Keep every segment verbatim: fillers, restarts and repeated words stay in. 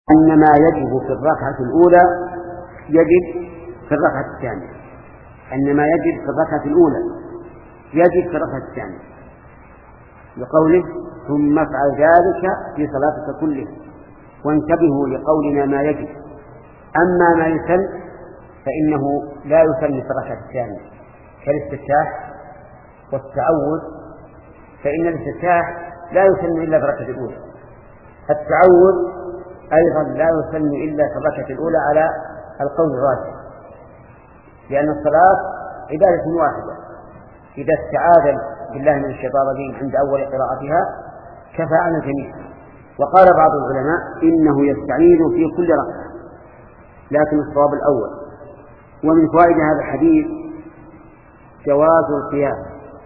أن ما يجب في الركعة الأولى يجب في الركعة الثانية أن ما يجب في الركعة الأولى يجب في الركعة الثانية لقوله ثم افعل ذلك في صلاتك كلها. وانتبهوا لقولنا ما يجب، أما ما يسن فإنه لا يسن في الركعة الثانية كالاستفتاح والتعوذ، فإن الاستفتاح لا يسن إلا في الركعة الأولى. التعوذ أيضا لا يسن إلا في الركعة الأولى على القول الراجح، لأن الصلاة عبادة واحدة، إذا استعاذ بالله من الشيطان الرجيم عند أول قراءتها كفى عن الجميع. وقال بعض العلماء إنه يستعيذ في كل ركعة، لكن الصواب الأول. ومن فوائد هذا الحديث جواز القيام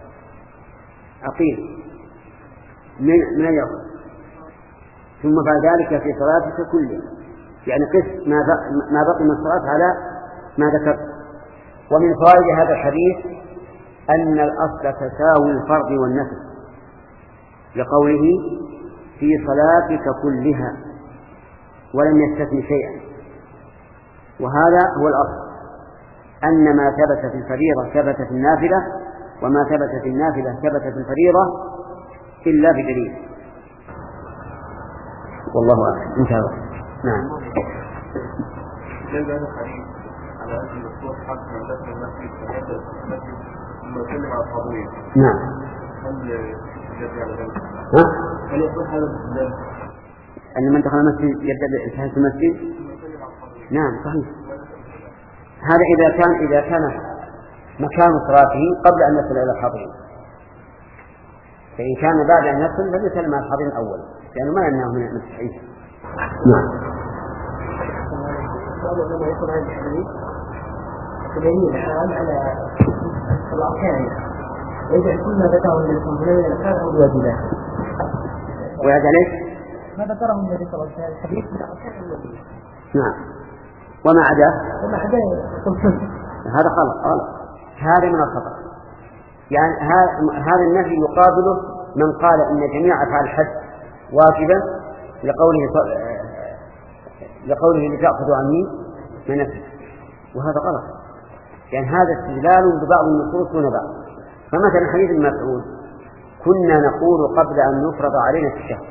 عقيل من اليوم ثم بعد ذلك في صلاتك كلها، يعني قس ما بقي من الصلاة على ما ذكرت. ومن فوائد هذا الحديث أن الأصل تساوي الفرض والنفل، لقوله في صلاتك كلها ولم يستثن شيئا، وهذا هو الأصل، أن ما ثبت في الفريضة ثبت في النافلة، وما ثبت في النافلة ثبت في الفريضة إلا بدليل. والله أعلم. إن شاء الله. نعم. جاء هذا الحديث على أن الرسول حق من دخل المسجد فهذا المسجد ثم يسلم على الحاضرين. نعم. هل يجب على ذلك؟ ها؟ هل يصح هذا الاستدلال؟ أن من دخل المسجد يبدأ بتحية المسجد؟ نعم صحيح. هذا إذا كان إذا كان مكان صلاته قبل أن يصل إلى الحاضرين، فإن كان بعد أن يصل فليسلم على الحاضرين الأول، لأنه ما يمنعه من التحية. نعم. لما يكون هذا الحديث تبين الحال على الأركان، ويجعل كل ما ذكره النبي صلى الله عليه وسلم الأركان أو الواجبات. ويجعل ايش؟ ما ذكره النبي صلى الله عليه وسلم الحديث من الأركان والواجبات. نعم. وما عداه؟ وما عداه يقول هذا غلط غلط، هذا من الخطأ. يعني هذا النهي يقابله من قال إن جميع أفعال الحج واجبة، لقوله لقوله لتأخذوا عني منسك، وهذا غلط، يعني هذا استدلال ببعض النصوص دون بعض. فمثلا حديث ابن مسعود كنا نقول قبل أن يفرض علينا التشهد،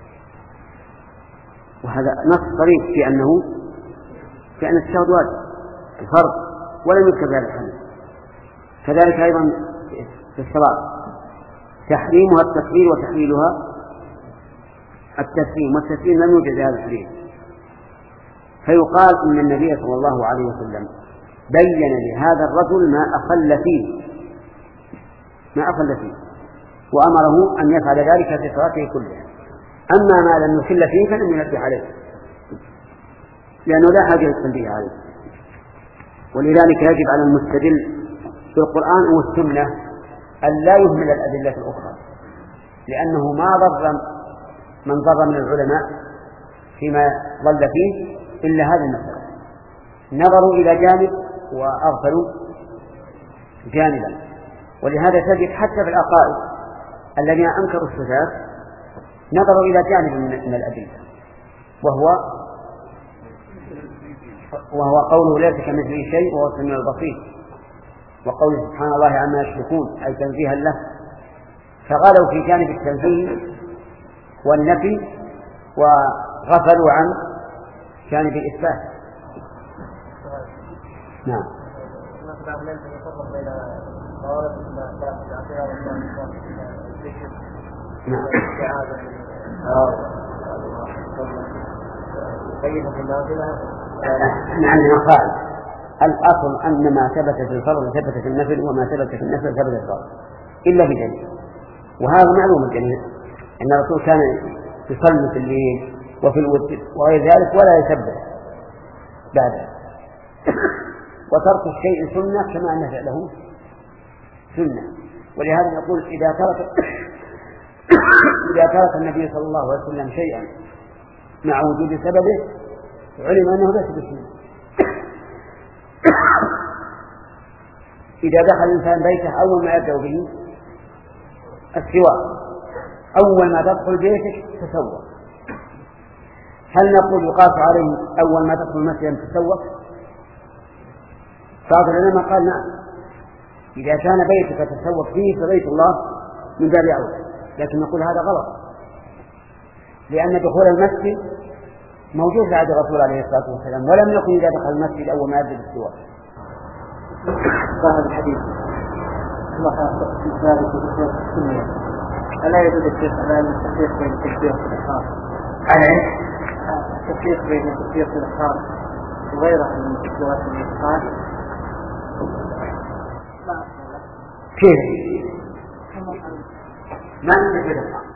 وهذا نص صريح في أنه في أن التشهد واجب الفرض، ولم يذكر هذا الحديث. كذلك أيضا في الصلاة تحريمها التكبير وتحليلها التسليم، والتسليم لم يوجد هذا الحديث. فيقال إن النبي صلى الله عليه وسلم بين لهذا الرجل ما أخل فيه ما أخل فيه وأمره أن يفعل ذلك في صلاته كلها. أما ما لم يخل فيه فلم ينبه عليه، لأنه لا حاجة للتنبيه عليه. ولذلك يجب على المستدل في القرآن والسنة أن لا يهمل الأدلة الأخرى، لأنه ما ضر من ضر من العلماء فيما ضل فيه إلا هذا المسألة، نظروا إلى جانب وأغفلوا جانبا. ولهذا تجد حتى في العقائد الذين أنكروا الصفات نظروا إلى جانب من الأدلة، وهو وهو قوله ليس كمثله شيء وهو السميع البصير، وقوله سبحان الله عما يشركون أي تنزيها له، فغلوا في جانب التنزيه والنفي وغفلوا عن جانب الإثبات. نعم. نعم. احنا عندنا قاعدة الأصل أن ما ثبت في الفرض ثبت في النفل، وما ثبت في النفل ثبت في الفرض إلا بدليل. وهذا معلوم الجميع أن الرسول كان يصلي في الليل وفي الوتر وغير ذلك ولا يسبح بعده. وترك الشيء سنة كما أن فعله سنة. ولهذا نقول إذا ترك إذا ترك النبي صلى الله عليه وسلم شيئا مع وجود سببه علم أنه ليس بسنة. إذا دخل الإنسان بيته أول ما يبدأ به السواك، أول ما تدخل بيتك تسوى، هل نقول يقاس عليه أول ما تدخل المسجد أن تتسوق؟ بعض العلماء قال نعم، إذا كان بيتك تتسوق فيه فبيت الله من باب أولى، لكن نقول هذا غلط، لأن دخول المسجد موجود بعد الرسول عليه الصلاة والسلام، ولم يكن إذا دخل المسجد أول ما يبدأ بالسواك. ظاهر الحديث الله في ذلك وذكر السنة، ألا يجوز الشيخ على التفريق بين التكبير والإحرام؟ على التفريق بين التكبير والإحرام وغيره من التكبيرات والإحرام كيف؟ ما من تكبير الإحرام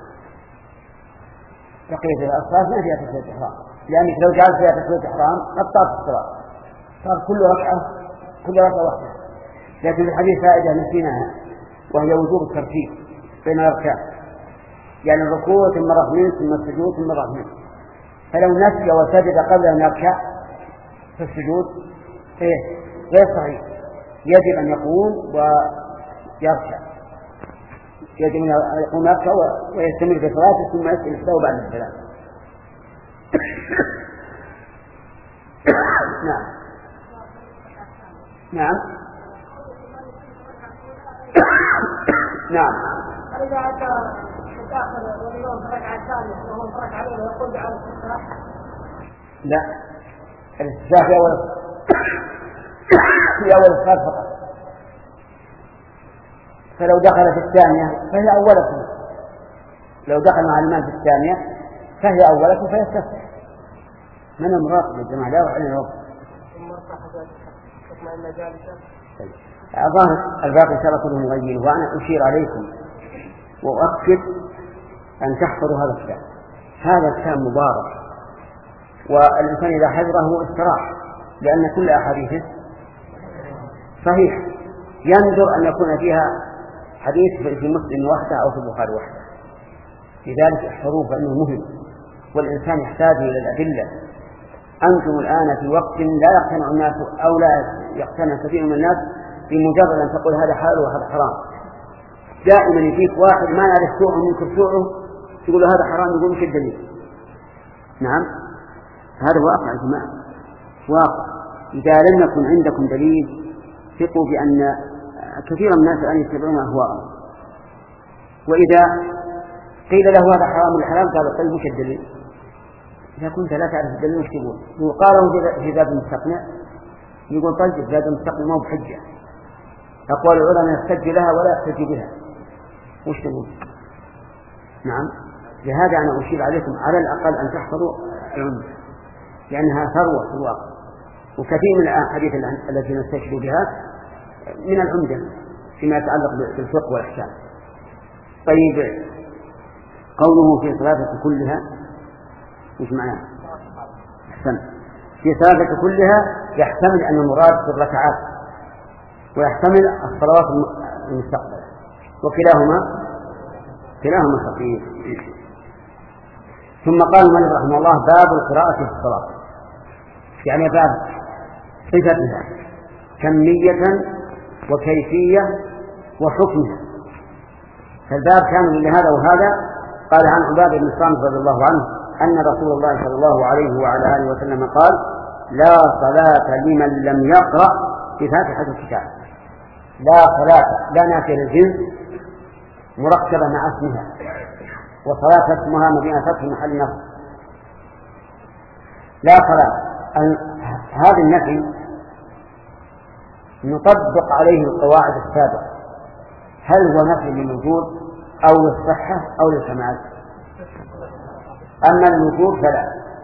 بقية الأصوات ما فيها تكبير الإحرام، لأنك لو جعلت فيها تكبير الإحرام قطعت الصلاة، صار كل ركعة كل ركعة واحدة. لكن الحديث فائدة نسيناها، وهي وجوب الترتيب بين الأركان، يعني الركوع ثم الركوع ثم السجود ثم الركوع، فلو نسي وسجد قبل أن يركع في السجود إيه غير صحيح، يجب أن يقوم ويركع، يجب أن يقوم يركع ويستمر في صلاته ثم يسجد السهو بعد السلام. نعم نعم نعم. إذا أتى متأخر واليوم فرق على الثانية وهو فرق عليه ويقول على الاستفتاح؟ لا، الاستفتاح في أول في أول الصلاة فقط، فلو دخل في الثانية فهي أولة، لو دخل مع الإمام في الثانية فهي أولة فيستفتح. من المراقب يا جماعة؟ لا يروح علينا الوقت. ظاهر الباقي إن شاء الله كله مغير، وأنا أشير عليكم وأؤكد أن تحفظوا هذا الكتاب. هذا الكتاب مبارك، والإنسان إذا حفظه استراح، لأن كل أحاديثه صحيح، ينظر أن يكون فيها حديث في مسلم وحده أو في البخاري وحده، لذلك احفظوه فإنه مهم، والإنسان يحتاج إلى الأدلة. أنتم الآن في وقت لا يقتنع الناس أو لا يقتنع كثير من الناس بمجرد أن تقول هذا حلال وهذا حرام. دائما يجيك واحد ما يعرف سوءه منكر سوءه تقول هذا حرام، يقول مش الدليل. نعم هذا واقع يا جماعة، واقع. إذا لم يكن عندكم دليل ثقوا بأن كثيرا من الناس الآن يتبعون أهواءهم، وإذا قيل له هذا حرام الحلال قال طيب مش الدليل؟ إذا كنت لا تعرف الدليل وش تقول؟ وقالوا في ذات المستقنع، يقول طيب ذات المستقنع ما هو بحجة، أقوال العلماء يحتج لها ولا يحتج بها، وش تقول؟ نعم. لهذا أنا أشير عليكم على الأقل أن تحفظوا العمدة، لأنها ثروة في الواقع، وكثير من الأحاديث التي نستشهد بها من العمدة فيما يتعلق بالفقه والأحكام. طيب قوله في صلاته كلها إيش معناه؟ أحسن. في صلاته كلها يحتمل أن المراد في الركعات، ويحتمل الصلوات المستقبلة، وكلاهما كلاهما خفيف. ثم قال المؤلف رحمه الله باب القراءة في الصلاة، يعني باب صفتها كمية وكيفية وحكمها، فالباب كامل لهذا وهذا. قال عن عبادة بن الصامت رضي الله عنه أن رسول الله صلى الله عليه وعلى آله وسلم قال لا صلاة لمن لم يقرأ بفاتحة الكتاب. لا صلاة، لا نافية للجنس مركبة مع اسمها، وصلاة اسمها مدينة فتح محل نصب. لا صلاة، هذا النفي نطبق عليه القواعد السابقة، هل هو نفي للوجود أو للصحة أو للكمال؟ أما الوجود فلا.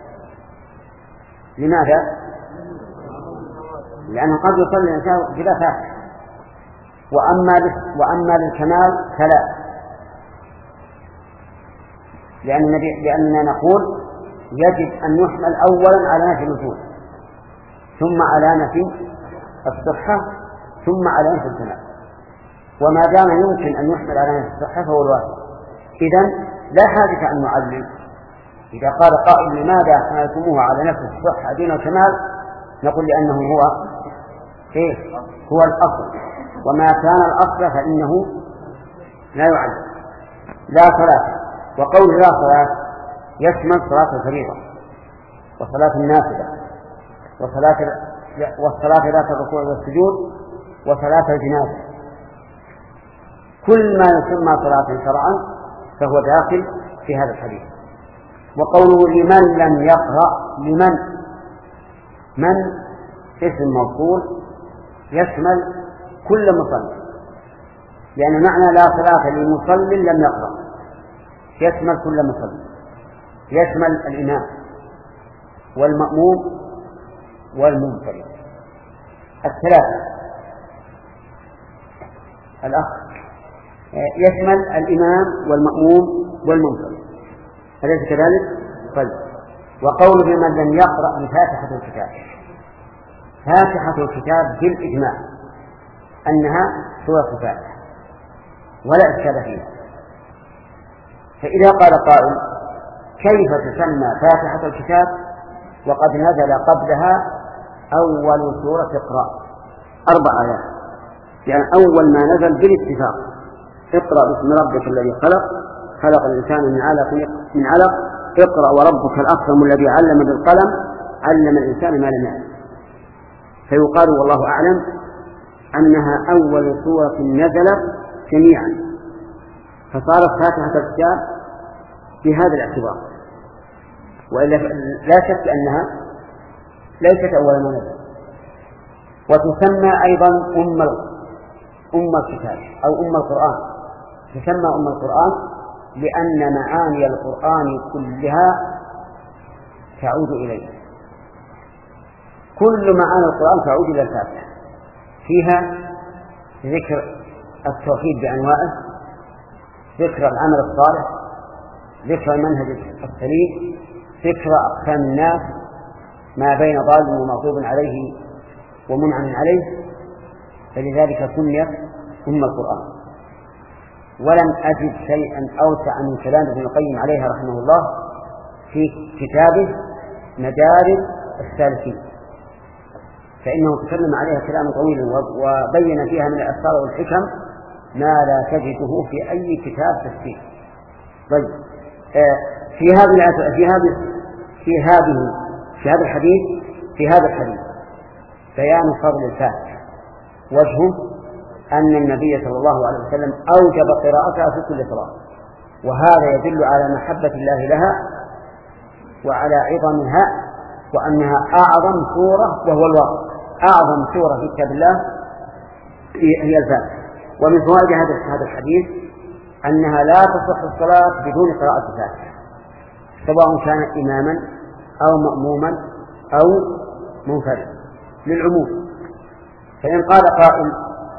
لماذا؟ لأنه قد يصلي الإنسان بلا فاتحة. وأما وأما للكمال فلا، لأن لأننا نقول يجب أن يحمل أولا على نفي الوجود، ثم على نفي الصحة، ثم على نفي الكمال. وما دام يمكن أن يحمل على نفي الصحة فهو الواجب. إذن لا حاجة أن نعلم. إذا قال قائل لماذا حملتموه على نفس الصحة دون الكمال، نقول لأنه هو إيه؟ هو الأصل، وما كان الأصل فإنه لا يعلم. لا صلاة، وقول لا صلاة يشمل صلاة الفريضة، وصلاة النافلة وصلاة والصلاة ذات الركوع والسجود وصلاة الجنازة، كل ما يسمى صلاة شرعا فهو داخل في هذا الحديث. وقوله لمن لم يقرأ، لمن من اسم موصول يشمل كل مصلي، لأن معنى لا صلاة لمصل لم يقرأ يشمل كل مصلي، يشمل الإمام والمأموم والمنفرد الثلاثة. الأخ يشمل الإمام والمأموم والمنفرد، أليس كذلك؟ طيب. وقوله من لم يقرأ بفاتحة الكتاب، فاتحة الكتاب بالإجماع أنها سورة الفاتحة ولا إشكال فيها. فإذا قال قائل كيف تسمى فاتحة الكتاب وقد نزل قبلها أول سورة اقرأ أربع آيات، يعني أول ما نزل بالاتفاق اقرأ باسم ربك الذي خلق خلق الإنسان من علق من علق اقرأ وربك الأكرم الذي علم بالقلم علم الإنسان ما لم يعلم. فيقال والله أعلم أنها أول سورة نزلت جميعا، فصارت فاتحة الكتاب بهذا الاعتبار، وإلا لا شك أنها ليست أول ما نزل. وتسمى أيضا أم أم الكتاب أو أم القرآن، تسمى أم القرآن لأن معاني القرآن كلها تعود إليه، كل معاني القرآن تعود إلى الفاتحة، فيها ذكر التوحيد بأنواعه، ذكر العمل الصالح، ذكر المنهج السليم، ذكر أقسام الناس ما بين ضال ومغضوب عليه ومنعم عليه، فلذلك سميت أم القرآن. ولم أجد شيئا أوسع من كلام ابن القيم عليها رحمه الله في كتابه مدارج السالكين، فإنه تكلم عليها كلاما طويلا وبين فيها من الأسرار والحكم ما لا تجده في أي كتاب تفسير. طيب في هذه في هذه في هذه في هذا الحديث في هذا الحديث بيان فضل الفاتحة، وجهه أن النبي صلى الله عليه وسلم أوجب قراءتها في كل صلاة، وهذا يدل على محبة الله لها وعلى عظمها، وأنها أعظم سورة، وهو الواقع أعظم سورة في كتاب الله هي الفاتحة. ومن فوائد هذا الحديث أنها لا تصح الصلاة بدون قراءة الفاتحة، سواء كان إماما أو مأموما أو منفرد للعموم. فإن قال قائل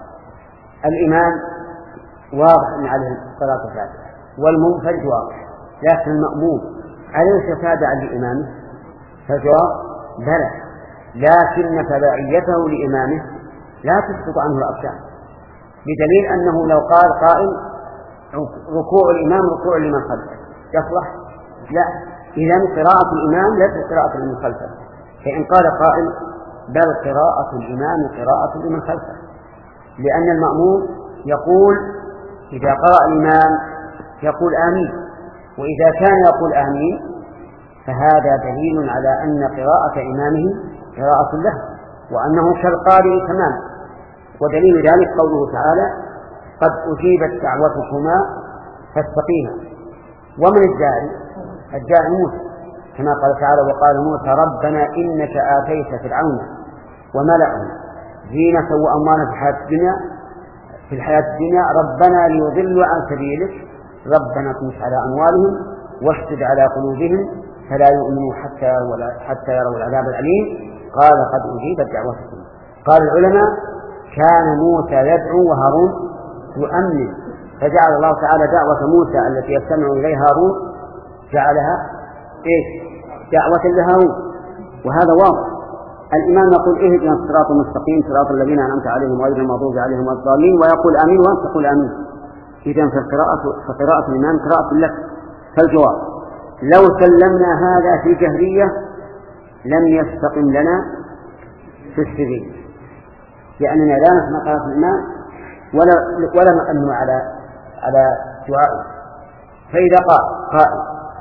الإمام واضح أن عليه صلاة الفاتحة والمنفرد واضح، لكن المأموم أليس تابعا لإمامه؟ فالجواب بلى، لكن تبعيته لإمامه لا تسقط عنه الأركان، بدليل أنه لو قال قائل ركوع الإمام ركوع لمن خلفه يصلح؟ لا، إذن قراءة الإمام ليست قراءة لمن خلفه. فإن قال قائل بل قراءة الإمام قراءة لمن خلفه، لأن المأموم يقول إذا قرأ الإمام يقول آمين، وإذا كان يقول آمين فهذا دليل على أن قراءة إمامه قراءة له وأنه كالقارئ تماما. ودليل ذلك قوله تعالى قد أجيبت دعوتكما فاستقيما. ومن الداعي؟ الداعي موسى، كما قال تعالى وقال موسى ربنا إنك آتيت فرعون وملأه زينة وأموالا في الحياة الدنيا في الحياة الدنيا ربنا ليضلوا عن سبيلك ربنا اطمس على أموالهم واشدد على قلوبهم فلا يؤمنوا حتى ولا حتى يروا العذاب الأليم قال قد أجيبت دعوتكم. قال العلماء كان موسى يدعو وهارون يؤمن، فجعل الله تعالى دعوة موسى التي يستمع إليها هارون جعلها إيش؟ دعوة لهارون، وهذا واضح. الإمام يقول اهدنا الصراط المستقيم صراط الذين أنعمت عليهم غير المغضوب عليهم ولا الضالين، ويقول آمين وأنت تقول آمين. إذن فالقراءة فقراءة الإمام قراءة لك. فالجواب لو سلمنا هذا في جهرية لم يستقم لنا في السرية، لأننا لا نسمع قراءة الإمام ولا ولا نؤمن على على دعائه. فإذا قال قائل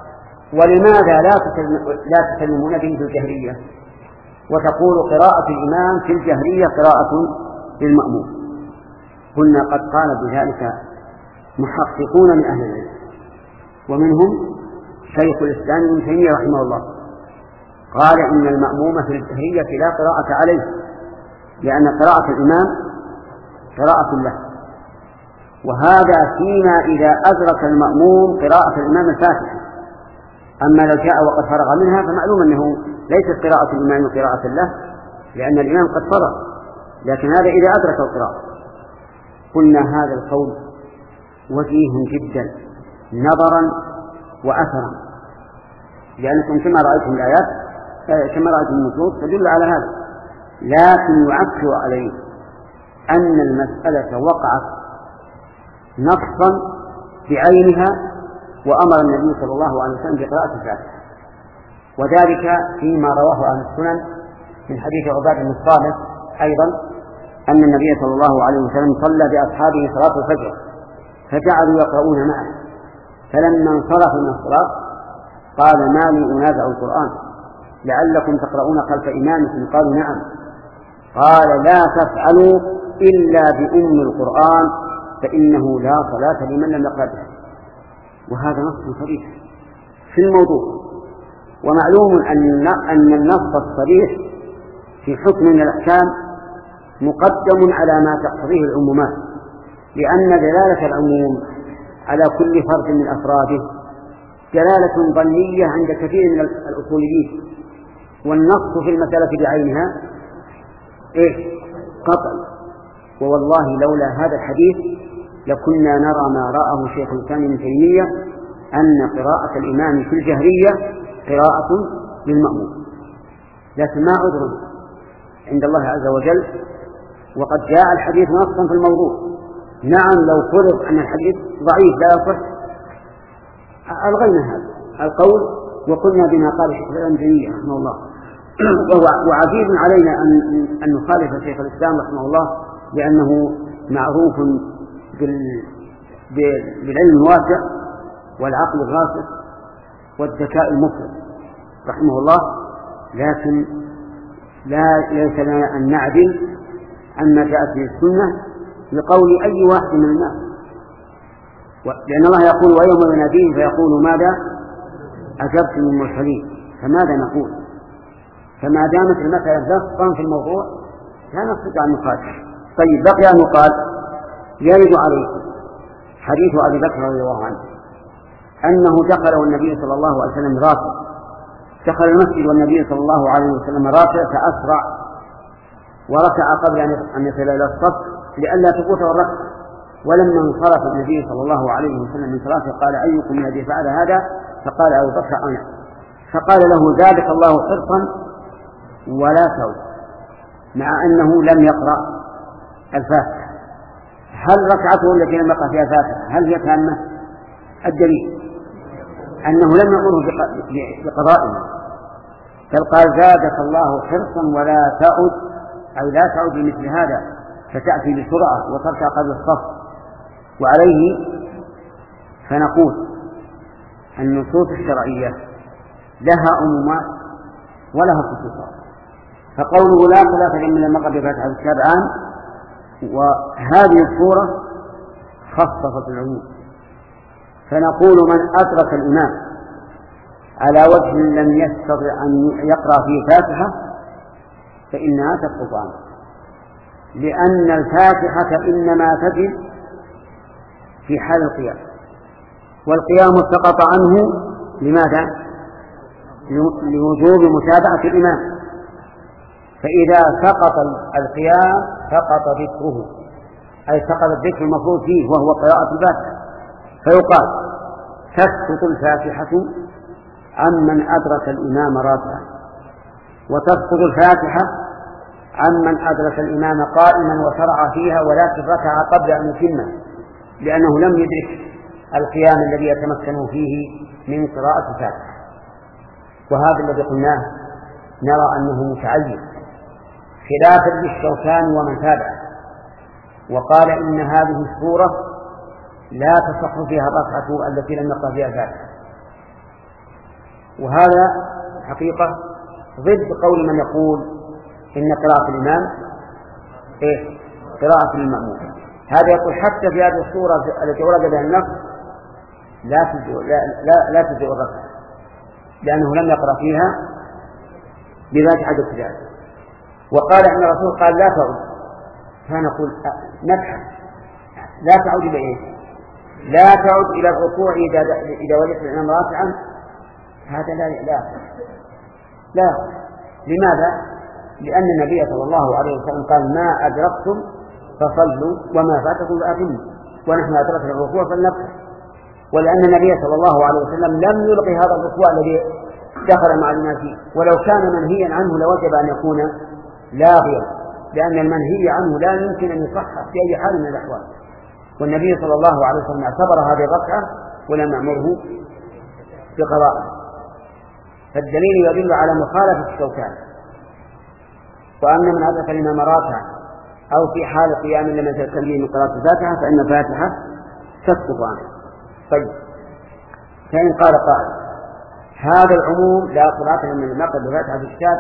ولماذا لا لا تسلمون به في الجهرية وتقول قراءة الإمام في الجهرية قراءة للمأموم؟ قلنا قد قال بذلك محققون من أهل العلم، ومنهم شيخ الإسلام ابن تيمية رحمه الله قال إن المأموم في الجهرية لا قراءة عليه، لأن قراءة الإمام قراءة له، وهذا فيما إذا أدرك المأموم قراءة الإمام الفاتحة. أما لو جاء وقد فرغ منها فمعلوم أنه ليست قراءة الإمام قراءة له، لأن الإمام قد فرغ، لكن هذا إذا أدرك القراءة. قلنا هذا القول وجيه جدا نظرا وأثرا، لأنكم كما رأيتم الآيات كما رأيتم النصوص تدل على هذا، لكن يعكر عليه أن المسألة وقعت نصا بعينها وأمر النبي صلى الله عليه وسلم بقراءة الفاتحة، وذلك فيما رواه عن السنن من حديث عبادة بن الصامت أيضا أن النبي صلى الله عليه وسلم صلى بأصحابه صلاة الفجر فجعلوا يقرؤون معه، فلما انصرف من الصلاة قال ما لي أنازع القرآن لعلكم تقرؤون خلف إمامكم؟ قالوا نعم. قال لا تفعلوا إلا بأم القرآن فإنه لا صلاة لمن لم يقرأ به. وهذا نص صريح في الموضوع، ومعلوم أن أن النص الصريح في حكم من الأحكام مقدم على ما تقتضيه العمومات، لأن دلالة العموم على كل فرد من أفراده دلالة ظنية عند كثير من الأصوليين، والنص في المسألة بعينها إيه؟ قطعي. ووالله لولا هذا الحديث لكنا نرى ما رآه شيخ الإسلام ابن تيمية أن قراءة الإمام في الجهرية قراءة للمأموم، لكن ما عذر عند الله عز وجل، وقد جاء الحديث نصا في الموضوع. نعم لو فرض أن الحديث ضعيف لا يصح ألغينا هذا القول وقلنا بما قال شيخ الإسلام ابن تيمية رحمه الله. وعزيز علينا أن أن نخالف شيخ الإسلام رحمه الله لأنه معروف بالعلم الواسع والعقل الراسخ والذكاء المفرط رحمه الله، لكن لا ليس لنا أن نعدل عما جاءت به السنة لقول أي واحد من الناس، لأن الله يقول ويوم يناديهم فيقول ماذا أجبتم المرسلين، فماذا نقول؟ فما دامت المسألة نصا في الموضوع لا نستطيع أن نقاتل. طيب بقي أن يقال يرد عليكم حديث أبي بكر رضي الله عنه أنه دخل والنبي صلى الله عليه وسلم راكع، دخل المسجد والنبي صلى الله عليه وسلم راكع فأسرع وركع قبل أن يصل إلى الصف لئلا تفوته الركعة، ولما انصرف النبي صلى الله عليه وسلم من صلاته قال أيكم الذي فعل هذا؟ فقال أبو بكر أنا. فقال له زادك الله حرصا ولا تعد، مع أنه لم يقرأ الفاتحة. هل ركعته التي لم يقرأ فيها الفاتحة هل هي تامة؟ الدليل أنه لم يأمره بقضائه، بل قال زادك الله حرصا ولا تعد، أو لا تعد بمثل هذا فتأتي بسرعة وتركع قبل الصف. وعليه فنقول النصوص الشرعية لها عمومات ولها خصوصات، فقوله لا صلاة لمن لم يقرأ بفاتحة الكتاب عام، وهذه الصورة خصصت العموم، فنقول من أدرك الإمام على وجه لم يستطع أن يقرأ فيه فاتحة فإنها تسقط عنه، لأن الفاتحة إنما تجب في حال القيام، والقيام سقط عنه لماذا؟ لوجوب متابعة الإمام، فإذا سقط القيام سقط ذكره، أي سقط الذكر المفروض فيه وهو قراءة الفاتحة، فيقال تسقط الفاتحة عمن أدرك الإمام راكعا، وتسقط الفاتحة عمن أدرك الإمام قائما وشرع فيها ولكن ركع قبل أن يتمه، لأنه لم يدرك القيام الذي يتمكن فيه من قراءة الفاتحة. وهذا الذي قلناه نرى أنه متعين خلافا للشوكاني ومن تابعه، وقال إن هذه السورة لا تصح فيها الركعة التي لم يقرأ فيها الفاتحة، وهذا حقيقة ضد قول من يقول إن قراءة الإمام إيه؟ قراءة للمأموم. هذا يقول حتى في هذه الصورة التي ورد بها النص لا تجزئ لا لا, لا تجزئ الركعة، لأنه لم يقرأ فيها بفاتحة الكتاب. وقال أن الرسول قال لا تعود، فنقول نبحث لا تعود إلى إيه؟ لا تعود إلى الركوع إذا إذا وجدت الإمام راكعا، هذا لا لا لا. لماذا؟ لأن النبي صلى الله عليه وسلم قال ما أدركتم فصلوا وما فاتكم فأتموا، ونحن أدركنا الركوع فلنبحث. ولأن النبي صلى الله عليه وسلم لم يلقي هذا الركوع الذي دخل مع الناس، ولو كان منهيا عنه لوجب أن يكون لاغيا، لأن المنهي عنه لا يمكن أن يصح في أي حال من الأحوال. والنبي صلى الله عليه وسلم اعتبر هذه الركعة ولم يأمره بقراءة، فالدليل يدل على مخالفة الشوكان. وأن من أدرك الإمام راكعا أو في حال قيام لم يتمكن به من قراءة الفاتحة فإن الفاتحة تسقط عنه. طيب، فإن قال قائل هذا العموم لا قراءة من النقل بفاتحة الكتاب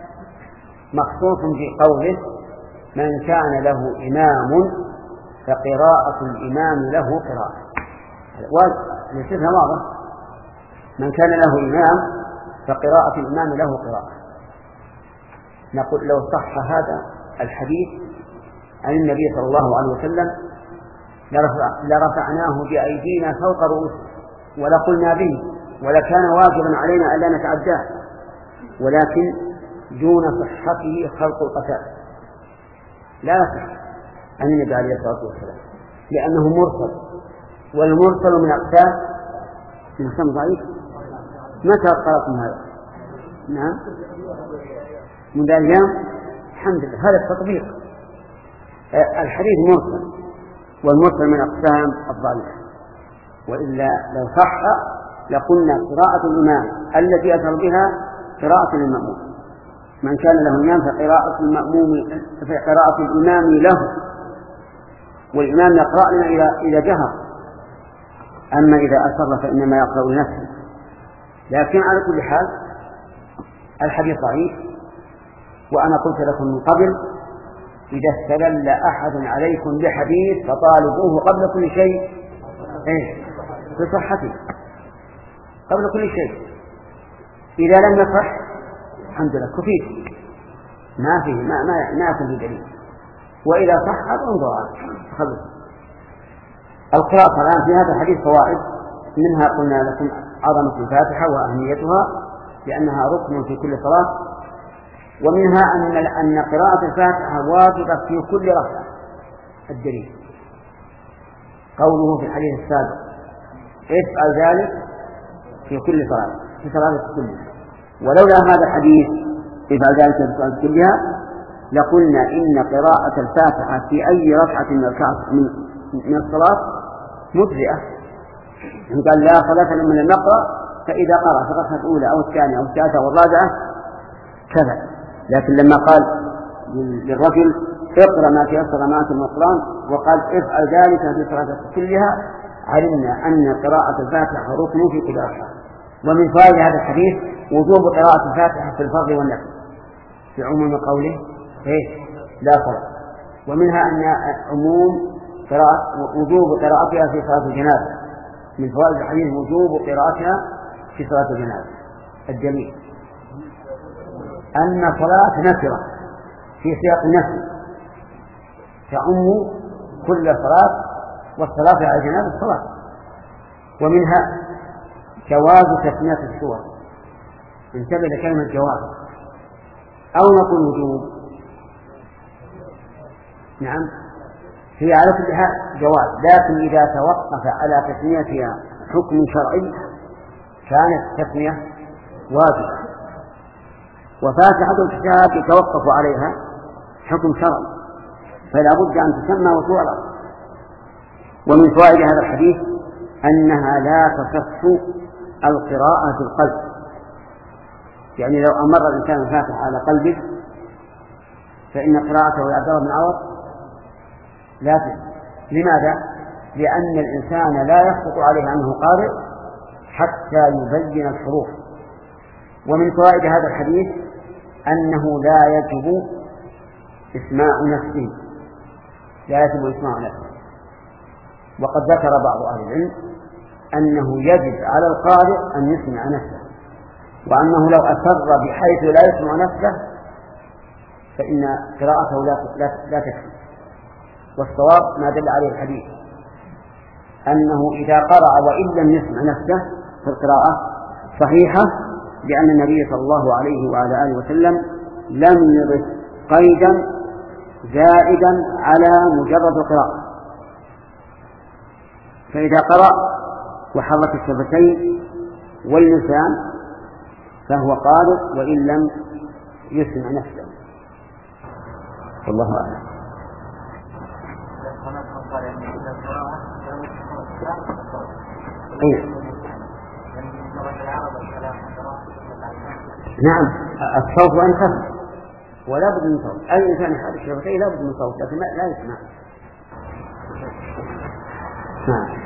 مخصوص في قوله من كان له إمام فقراءة الإمام له قراءة، والاستثناء واضح، من كان له إمام فقراءة الإمام له قراءة. نقول لو صح هذا الحديث عن النبي صلى الله عليه وسلم لرفع لرفعناه بأيدينا فوق رؤوسنا ولقلنا به، ولكان واجبا علينا ألا نتعداه، ولكن دون صحته خلق القتال لا يصح عن النبي عليه الصلاة والسلام، لأنه مرسل، والمرسل من أقسام من أقسام ضعيف. متى قرأتم هذا؟ نعم من ذا الأيام، الحمد لله. هذا التطبيق. الحديث مرسل، والمرسل من أقسام الضعيف، وإلا لو صح لقلنا قراءة الإمام التي أشار بها قراءة المأموم، من كان له إمام فقراءة المأموم فقراءة الإمام له، والإمام يقرأ لنا إذا إذا جهر، أما إذا أسر فإنما يقرأ لنفسه. لكن على كل حال الحديث ضعيف. وأنا قلت لكم من قبل إذا استدل أحد عليكم بحديث فطالبوه قبل كل شيء إيه؟ بصحته قبل كل شيء. إذا لم يصح الحمد لله كفيت، ما فيه ما ما ما يكون في دليل، وإذا صح انظر خلص. القراءة الآن في هذا الحديث فوائد، منها قلنا لكم عظمة الفاتحة وأهميتها لأنها ركن في كل صلاة، ومنها أن أن قراءة الفاتحة واجبة في كل ركعة. الدليل قوله في الحديث السابق افعل ذلك في كل صلاة في صلاة كلها. ولولا هذا الحديث افعل ذلك في صلاة كلها لقلنا إن قراءة الفاتحة في أي ركعة من من الصلاة مجزئة. قال لا صلاة لمن لم يقرأ، فإذا قرأ في الركعة الأولى أو الثانية أو الثالثة أو الرابعة كذا. لكن لما قال للرجل اقرأ ما تيسر معك من القرآن وقال افعل ذلك في صلاة كلها، علمنا أن قراءة الفاتحة ركن في كل ركعة. ومن فوائد هذا الحديث وجوب قراءة الفاتحة في الفرض والنفل في عموم قوله إيه؟ لا فرق. ومنها أن عموم قراءة وجوب قراءتها في صلاة الجنازة. من فوائد الحديث وجوب قراءتها في صلاة الجنازة. الدليل أن صلاة نفرة في سياق النفي تعم كل صلاة، والصلاة على الجنازة الصلاة. ومنها جواز تسمية السور، انتبه لكلمة جواز، أو نقول وجوب. نعم هي على كل حال جواز، لكن إذا توقف على تسميتها حكم شرعي كانت التسمية واجبة، وفاتحة الكتاب يتوقف عليها حكم شرعي، فلا بد أن تسمى وتعرف. ومن فوائد هذا الحديث أنها لا تصح القراءة في القلب، يعني لو أمر الإنسان الفاتحة على قلبه فإن قراءته يعتبر من عوض لا تصح. لماذا؟ لأن الإنسان لا يخطط عليه أنه قارئ حتى يبين الحروف، ومن فوائد هذا الحديث أنه لا يجب إسماع نفسه لا يجب إسماع نفسه وقد ذكر بعض أهل العلم أنه يجب على القارئ أن يسمع نفسه، وأنه لو أسر بحيث لا يسمع نفسه فإن قراءته لا, لا, لا تكفي. والصواب ما دل عليه الحديث أنه إذا قرأ وإن لم يسمع نفسه فالقراءة صحيحة، لأن النبي صلى الله عليه وعلى آله وسلم لم يضف قيدا زائدا على مجرد القراءة. فإذا قرأ وحرك الشفتين واللسان فهو قارئ وإن لم يسمع نفسه. والله أعلم. إيه؟ نعم الصوت وإن خف ولا بد من صوت، أي إنسان يحرك الشفتين لا بد من صوت لكن لا يسمع. نعم.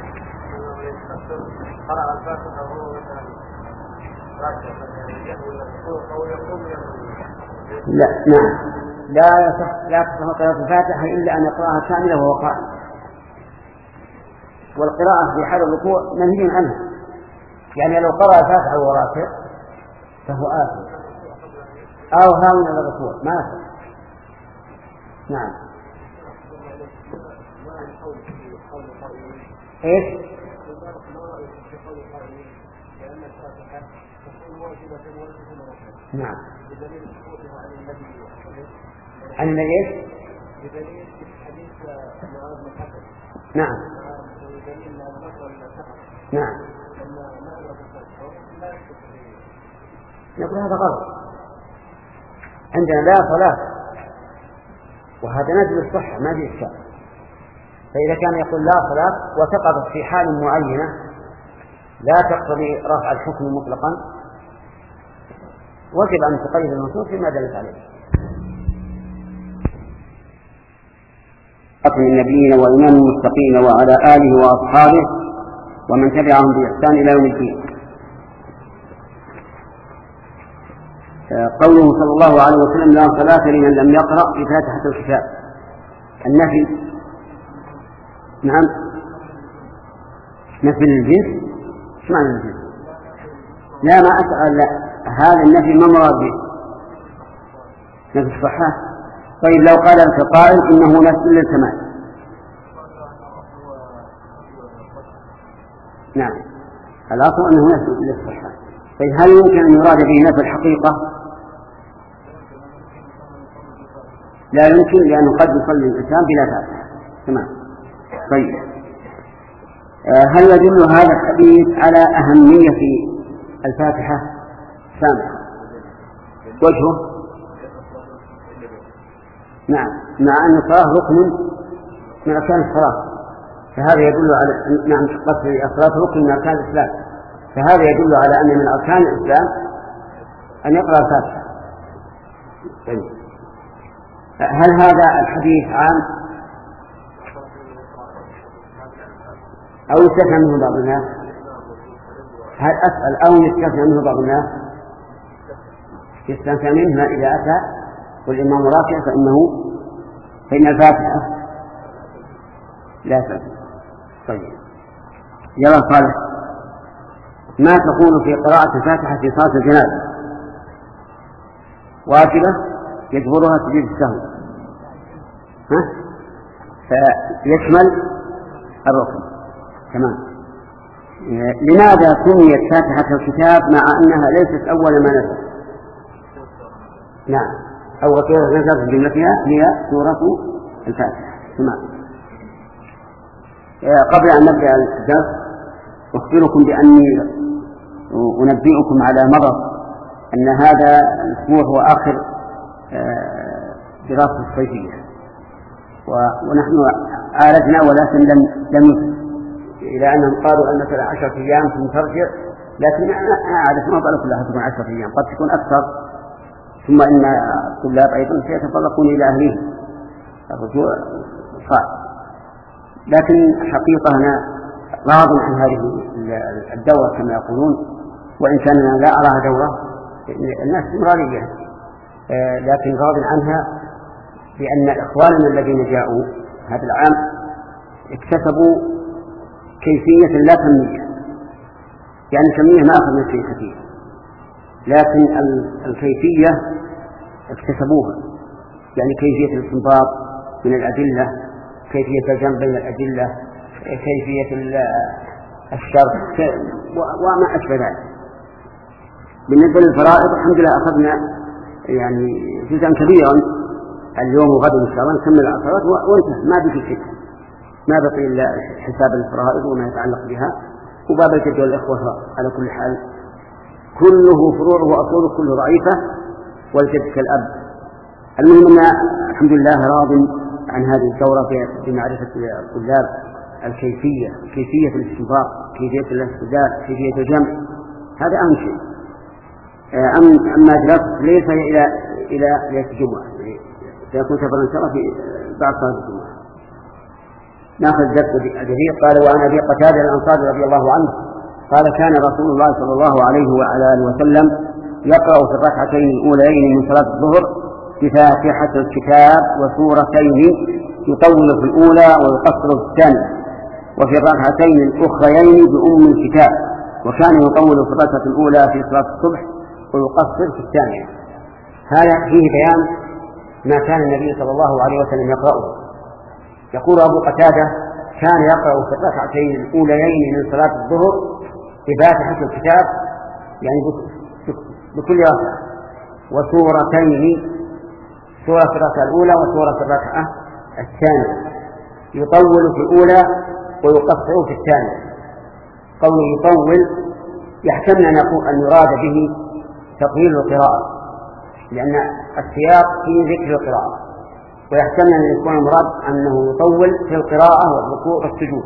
قرأ الفاتحة وهو مثلا راكع أو يقوم لا نعم لا يصح لا تصح قراءة الفاتحة إلا أن يقرأها كاملة وهو قائم، والقراءة في حال الركوع منهي عنها، يعني لو قرأ الفاتحة وهو راكع فهو آثم أو هاون على الركوع ما يصح. نعم. إيش؟ نعم. عن النبي نعم نعم نقول هذا غلط، عندنا لا صلاة وهذا نزل الصحة ما في إشكال. فإذا كان يقول لا صلاة وسقطت في حال معينة لا تقتضي رفع الحكم مطلقا وجب أن تقيد النصوص بما دلت عليه. من النبيين وإمام المتقين وعلى آله وأصحابه ومن تبعهم بإحسان إلى يوم الدين. قوله صلى الله عليه وسلم لا صلاة لمن لم يقرأ بفاتحة الكتاب. النفي نعم نفي الجنس. ايش معنى الجنس؟ لا ما أسأل لا هذا النفي ما مراد به نفي الصحة. طيب لو قال لك قائل إنه نفي للكمال نعم الأصل أنه نفي للصحة. طيب هل يمكن أن يراد به نفي الحقيقة؟ لا يمكن لأنه قد يصلي الإنسان بلا فاتحة. تمام. طيب هل يدل هذا الحديث على أهمية الفاتحة؟ سامع وجهه نعم مع أن الصلاة ركن من أركان الصلاة فهذا يدل على نعم قصد الصلاة ركن من أركان الإسلام فهذا يدل على أن من أركان الإسلام أن يقرأ الفاتحة. طيب هل هذا الحديث عام أو يستثنى منه بعض الناس؟ هل أسأل أو يستثنى منه بعض الناس؟ يستثنى منه إذا أتى والإمام راكع فإنه فإن الفاتحة لا تأتي. طيب يلا صالح ما تقول في قراءة الفاتحة في صلاة الجنازة؟ واجبة يجبرها سجود السهو ها فيشمل الركن. تمام. لماذا سميت فاتحة الكتاب مع أنها ليست أول ما نزل؟ نعم أول سورة نزلت بجملتها هي سورة الفاتحة. تمام. قبل أن نبدأ الدرس أخبركم بأني أنبئكم على مرض أن هذا الأسبوع هو آخر دراسة الصيفية ونحن عالجنا ولكن لم لم يفهم إلى أنهم قالوا أن مثلا عشرة أيام ثم ترجع، لكن أنا عادة ما قالوا كلها تكون عشرة أيام قد تكون أكثر، ثم إن الطلاب أيضا سيتطرقون إلى أهلهم الرجوع صعب. لكن حقيقة أنا راض عن هذه الدورة كما يقولون، وإن كان لا أراها دورة الناس استمرارية، لكن راض عنها لأن إخواننا الذين جاءوا هذا العام اكتسبوا كيفية لا كمية، يعني كمية ما أخذنا شيء خفيف، لكن الكيفية اكتسبوها، يعني كيفية الاستنباط من الأدلة، كيفية الجمع بين الأدلة، كيفية الشرح وما أشبه ذلك. بالنسبة للفرائض الحمد لله أخذنا يعني جزءا كبيرا اليوم وغدا إن شاء الله نكمل العصرات وانتهى، ما بقي شيء، ما بقي إلا حساب الفرائض وما يتعلق بها، وباب الجد والإخوة على كل حال كله فروع وأصول كله ضعيفة، والجد كالأب. المهم أن الحمد لله راض عن هذه الدورة بمعرفة الطلاب الكيفية، كيفية الاستنباط، كيفية الاستدلال، كيفية الجمع، هذا أهم شيء. أما دراسة ليس إلى إلى ليلة الجمعة، سيكون سفرا إن شاء الله في بعد صلاة الجمعة. ناخذ درس جديد. قال وعن أبي قتادة الأنصاري رضي الله عنه قال كان رسول الله صلى الله عليه وعلى آله وسلم يقرأ في الركعتين الأوليين من صلاة الظهر بفاتحة الكتاب وسورتين، يطول في الأولى ويقصر في الثانية، وفي الركعتين الأخريين بأم الكتاب، وكان يطول في الركعة الأولى في صلاة الصبح ويقصر في الثانية. هذا فيه بيان ما كان النبي صلى الله عليه وسلم يقرأه. يقول أبو قتادة كان يقرأ في الركعتين الأوليين من صلاة الظهر بفاتحة الكتاب، يعني بكل ركعة، وسورتين، سورة في الركعة الأولى وسورة في الركعة الثانية، يطول في الأولى ويقصر في الثانية. قوله يطول يحتمل أن يراد به تطويل القراءة، لأن السياق فيه ذكر القراءة، ويحتمل أن يكون المراد أنه يطول في القراءة والركوع والسجود.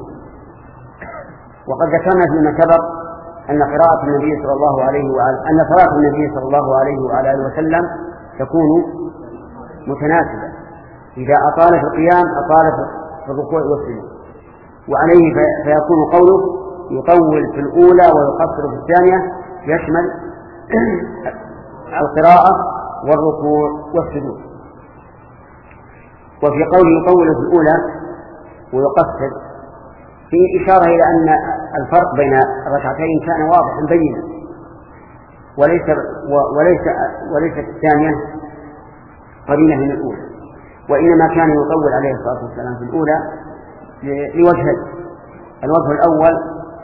وقد ذكرنا فيما سبق أن قراءة النبي صلى الله عليه وعلى أن صلاة النبي صلى الله عليه وعلى آله وسلم تكون متناسبة، إذا أطال في القيام أطال في الركوع والسجود، وعليه فيكون قوله يطول في الأولى ويقصر في الثانية يشمل القراءة والركوع والسجود. وفي قوله يطول في الأولى ويقصر فيه إشارة إلى أن الفرق بين الركعتين كان واضحا بينا، وليس وليس وليست الثانية قرينة من الأولى، وإنما كان يطول عليه الصلاة والسلام في الأولى لوجهين. الوجه الأول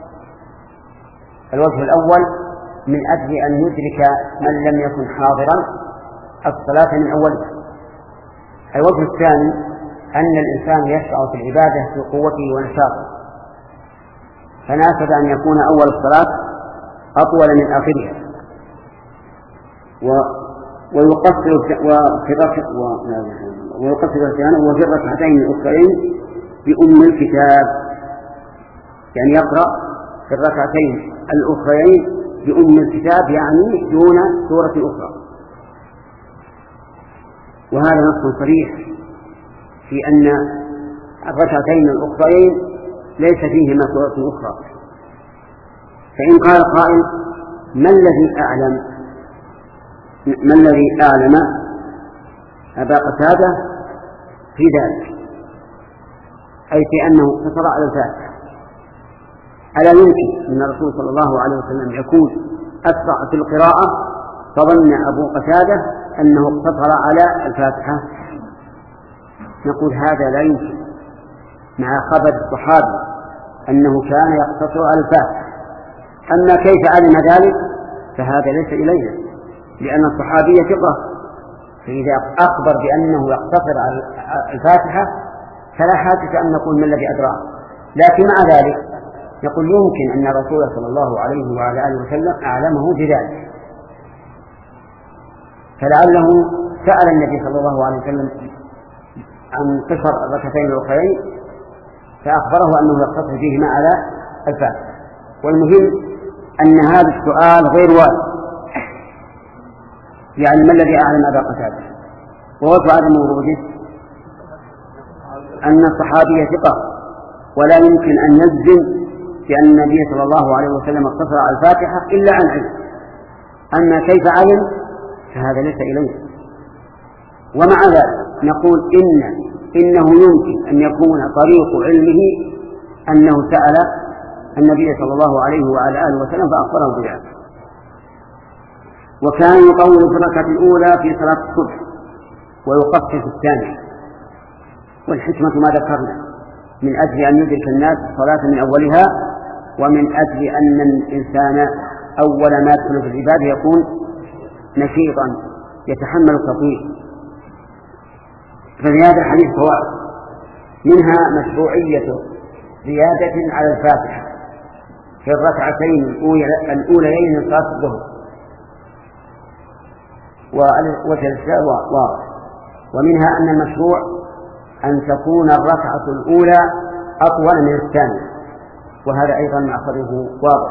الوجه الأول من أجل أن يدرك من لم يكن حاضرا الصلاة من أولها. الوجه الثاني أن الإنسان يشعر في العبادة في قوته ونشاطه، فناسب أن يكون أول الصلاة أطول من آخرها، ويقصر ويقصر الثاني وفي الركعتين الأخرين بأم الكتاب، يعني يقرأ في الركعتين الأخرين بأم الكتاب، يعني دون سورة أخرى. وهذا نص صريح في أن الركعتين الأخرين ليس فيهما سورة أخرى. فإن قال قائل ما الذي أعلم ما الذي أعلم أبا قتادة في ذلك، أي في أنه اقتصر على الفاتحة؟ ألا يمكن أن الرسول صلى الله عليه وسلم يكون أسرع في القراءة فظن أبو قتادة أنه اقتصر على الفاتحة؟ نقول هذا لا يمكن مع خبر الصحابي أنه كان يقتصر على الفاتحة. أما كيف علم ذلك فهذا ليس إلينا، لأن الصحابي ثقة، فإذا أخبر بأنه يقتصر على الفاتحة فلا حاجة أن نقول ما الذي أدراه. لكن مع ذلك يقول يمكن أن الرسول صلى الله عليه وعلى آله وسلم أعلمه بذلك، فلعله سأل النبي صلى الله عليه وسلم عن قصر الركعتين الأخرين فأخبره أنه يقتصر فيهما على الفاتحة. والمهم أن هذا السؤال غير وارد، يعني ما الذي أعلم أبا قتادة؟ ووجه عدم وروده أن الصحابي ثقة، ولا يمكن أن يجزم بأن النبي صلى الله عليه وسلم اقتصر على الفاتحة إلا عن علم، أما كيف علم فهذا ليس إليه. ومع ذلك نقول إن إنه يمكن أن يكون طريق علمه أنه سأل النبي صلى الله عليه وعلى آله وسلم فأخبره بذلك. وكان يطول في الركعة الأولى في صلاة الصبح ويقصر في الثانية، والحكمة ما ذكرنا من أجل أن يدرك الناس الصلاة من أولها، ومن أجل أن الإنسان أول ما يدخل في العبادة يكون نشيطا يتحمل التطويل. ففي هذا الحديث فوائد، منها مشروعية زيادة على الفاتحة في الركعتين الأوليين من صلاة الظهر، وتلك واضح. ومنها أن المشروع أن تكون الركعة الأولى أطول من الثانية، وهذا أيضا مأخذه واضح.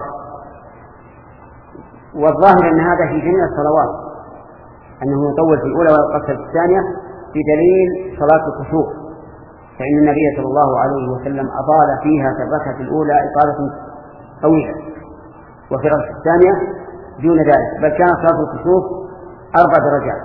والظاهر أن هذا في جميع الصلوات، أنه يطول في الأولى ويقصر في الثانية، بدليل صلاة الكسوف، فإن النبي صلى الله عليه وسلم أطال فيها في الركعة الأولى إطالة طويلة، وفي الركعة الثانية دون ذلك، بل كانت صلاة الكسوف أربع درجات.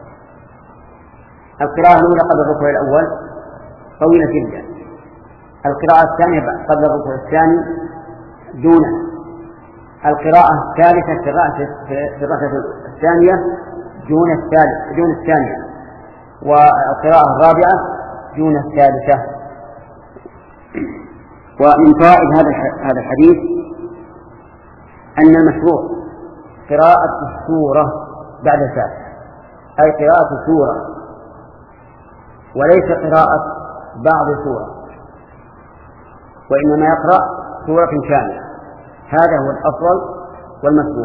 القراءة الأولى قبل الركوع الأول طويلة جدا، القراءة الثانية قبل الركوع الثاني دونه، القراءة الثالثة في الركعة الثانية دون الثالث دون الثانية، والقراءة الرابعة دون الثالثة. ومن فوائد هذا هذا الحديث أن المشروع قراءة السورة بعد الفاتحة، أي قراءة سورة وليس قراءة بعض سورة، وإنما يقرأ سورة كاملة، هذا هو الأفضل والمشروع.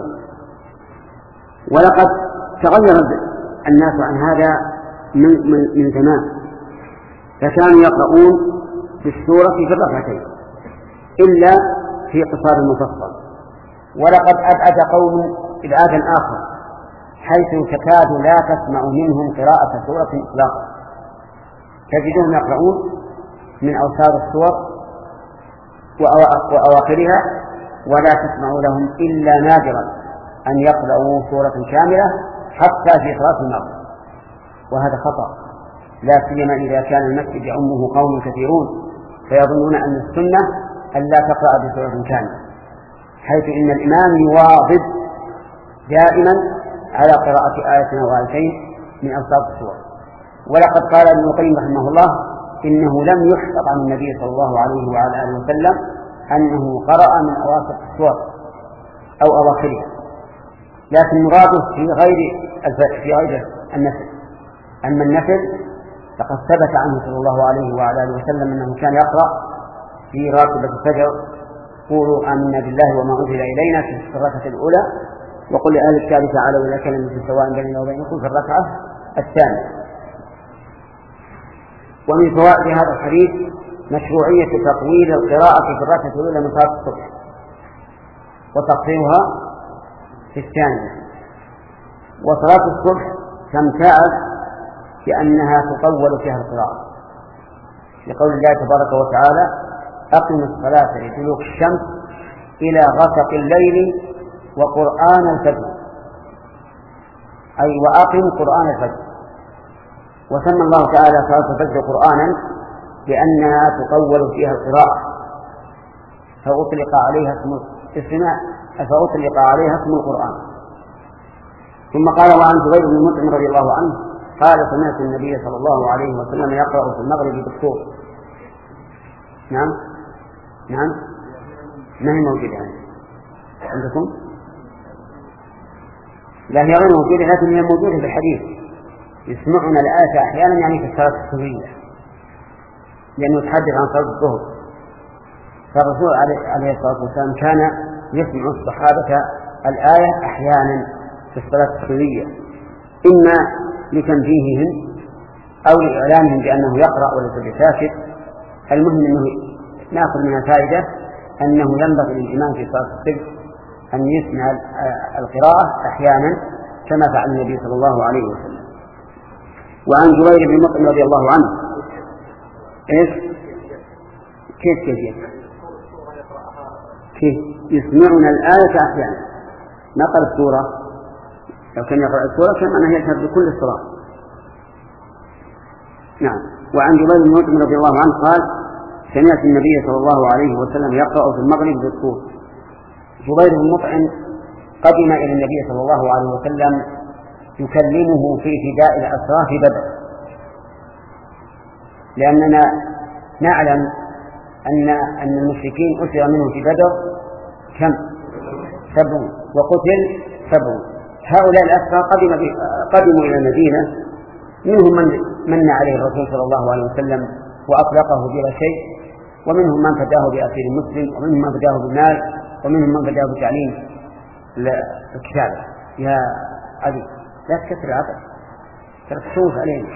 ولقد تغير الناس عن هذا من, من, من زمان، فكانوا يقرؤون في السورة في الركعتين إلا في قصار المفصل. ولقد أبعد قوم إبعادا آخر، حيث تكاد لا تسمع منهم قراءة سورة إطلاقا، تجدهم يقرؤون من أوسار السور وأواخرها، ولا تسمع لهم إلا نادرا أن يقرأوا سورة كاملة حتى في صلاة المغرب، وهذا خطأ، لا سيما إذا كان المسجد يعمه قوم كثيرون فيظنون أن السنة أن لا تقرأ بسورة كاملة، حيث إن الإمام يواظب دائما على قراءة آية أو آيتين من أوساط السور. ولقد قال ابن القيم رحمه الله إنه لم يحفظ عن النبي صلى الله عليه وعلى آله وسلم أنه قرأ من أواسط السور أو أواخرها، لكن مراده في غير في غير النفل. أما النفل فقد ثبت عنه صلى الله عليه وعلى آله وسلم أنه كان يقرأ في راتبة الفجر قولوا آمنا بالله وما أنزل إلينا في الركعة الأولى، وقل لأهل الكتاب تعالوا إلى كلمة سواء بيننا وبينكم في الركعة الثانية. ومن فوائد هذا الحديث مشروعية تطويل القراءة في الركعة الأولى من صلاة الصبح وتقصيرها في الثانية. وصلاة الصبح تمتاز بأنها تطول فيها القراءة، لقول الله تبارك وتعالى أقم الصلاة لدلوك الشمس إلى غسق الليل وقرآن الفجر، أي وأقم قرآن الفجر. وسمى الله تعالى صلاة الفجر قرآنا لأنها تطول فيها القراءة، فأطلق عليها اسم الاستماع فأطلق عليها اسم القرآن. ثم قال وعن زبير بن مطعم رضي الله عنه قال سمعت النبي صلى الله عليه وسلم يقرأ في المغرب بالطور. نعم نعم ما هي موجودة عندكم؟ لا هي غير موجودة، لكن هي موجودة في الحديث. يسمعنا الآية أحيانا يعني في الصلاة السرية، لأنه يتحدث عن صلاة الظهر، فالرسول عليه الصلاة والسلام كان يسمع الصحابة الآية أحيانا في الصلاة السرية، إما لتنبيههم أو لإعلامهم بأنه يقرأ وليس بساكت. المهم أنه نأخذ منها فائدة أنه ينبغي للإمام في صلاة السر أن يسمع القراءة أحيانا كما فعل النبي صلى الله عليه وسلم. وعن جبير بن مطعم رضي الله عنه إيش كيف كيف كيف يسمعنا الآية أحيانا، نقل السورة لو كان يقرأ السورة كان أنه يجهر بكل الصلاة. نعم. وعن جبير بن مطعم رضي الله عنه قال سمعت النبي صلى الله عليه وسلم يقرأ في المغرب بالطور. جبير بن مطعم قدم إلى النبي صلى الله عليه وسلم يكلمه في فداء الأسرى في بدر، لأننا نعلم أن أن المشركين أسر منهم في بدر كم؟ سبعون، وقتل سبعون. هؤلاء الأسرى قدم قدموا إلى المدينة، منهم من من عليه الرسول صلى الله عليه وسلم وأطلقه بلا شيء، ومنهم من فداه بأسير مسلم، ومنهم من فداه بالمال، ومنهم من فداه بتعليم الكتابة. يا أبي لا تكسر العقل، تركشوف علينا،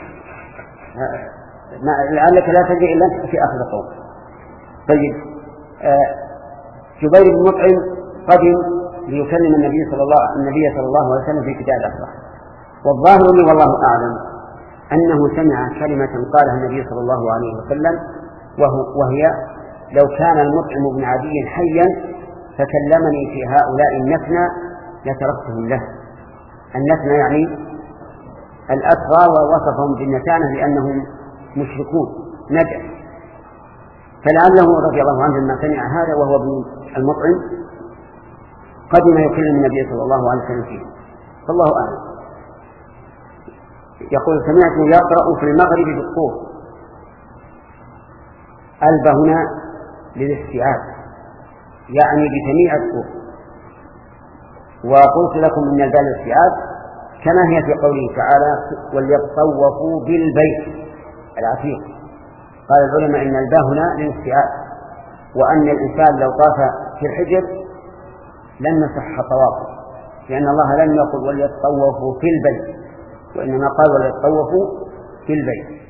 لعلك لا تجي إلا أنت في آخر القول. طيب، آه جبير بن مطعم قدم ليكلم النبي صلى الله النبي صلى الله عليه وسلم في كتاب الأسرى، والظاهر لي والله أعلم أنه سمع كلمة قالها النبي صلى الله عليه وسلم، وهي لو كان المطعم بن عدي حيا فكلمني في هؤلاء النتنى لتركتهم له. النتنى يعني الأسرى، ووصفهم بالنتانة لأنهم مشركون نجس. فلعله رضي الله عنه لما سمع هذا وهو ابن المطعم قدم يكلم النبي صلى الله عليه وسلم فيه، فالله أعلم. يقول سمعته يقرأ في المغرب بالطور. ألب هنا للاستيعاب، يعني بجميع الطور. وقلت لكم إن البال الاستيعاب كما هي في قوله تعالى وليطوفوا بالبيت العتيق. قال العلماء إن الباء هنا للاستيعاب، وأن الإنسان لو طاف في الحجر لن يصح طوافه، لأن الله لم يقل وليطوفوا في البيت، وإنما قال وليطوفوا في البيت.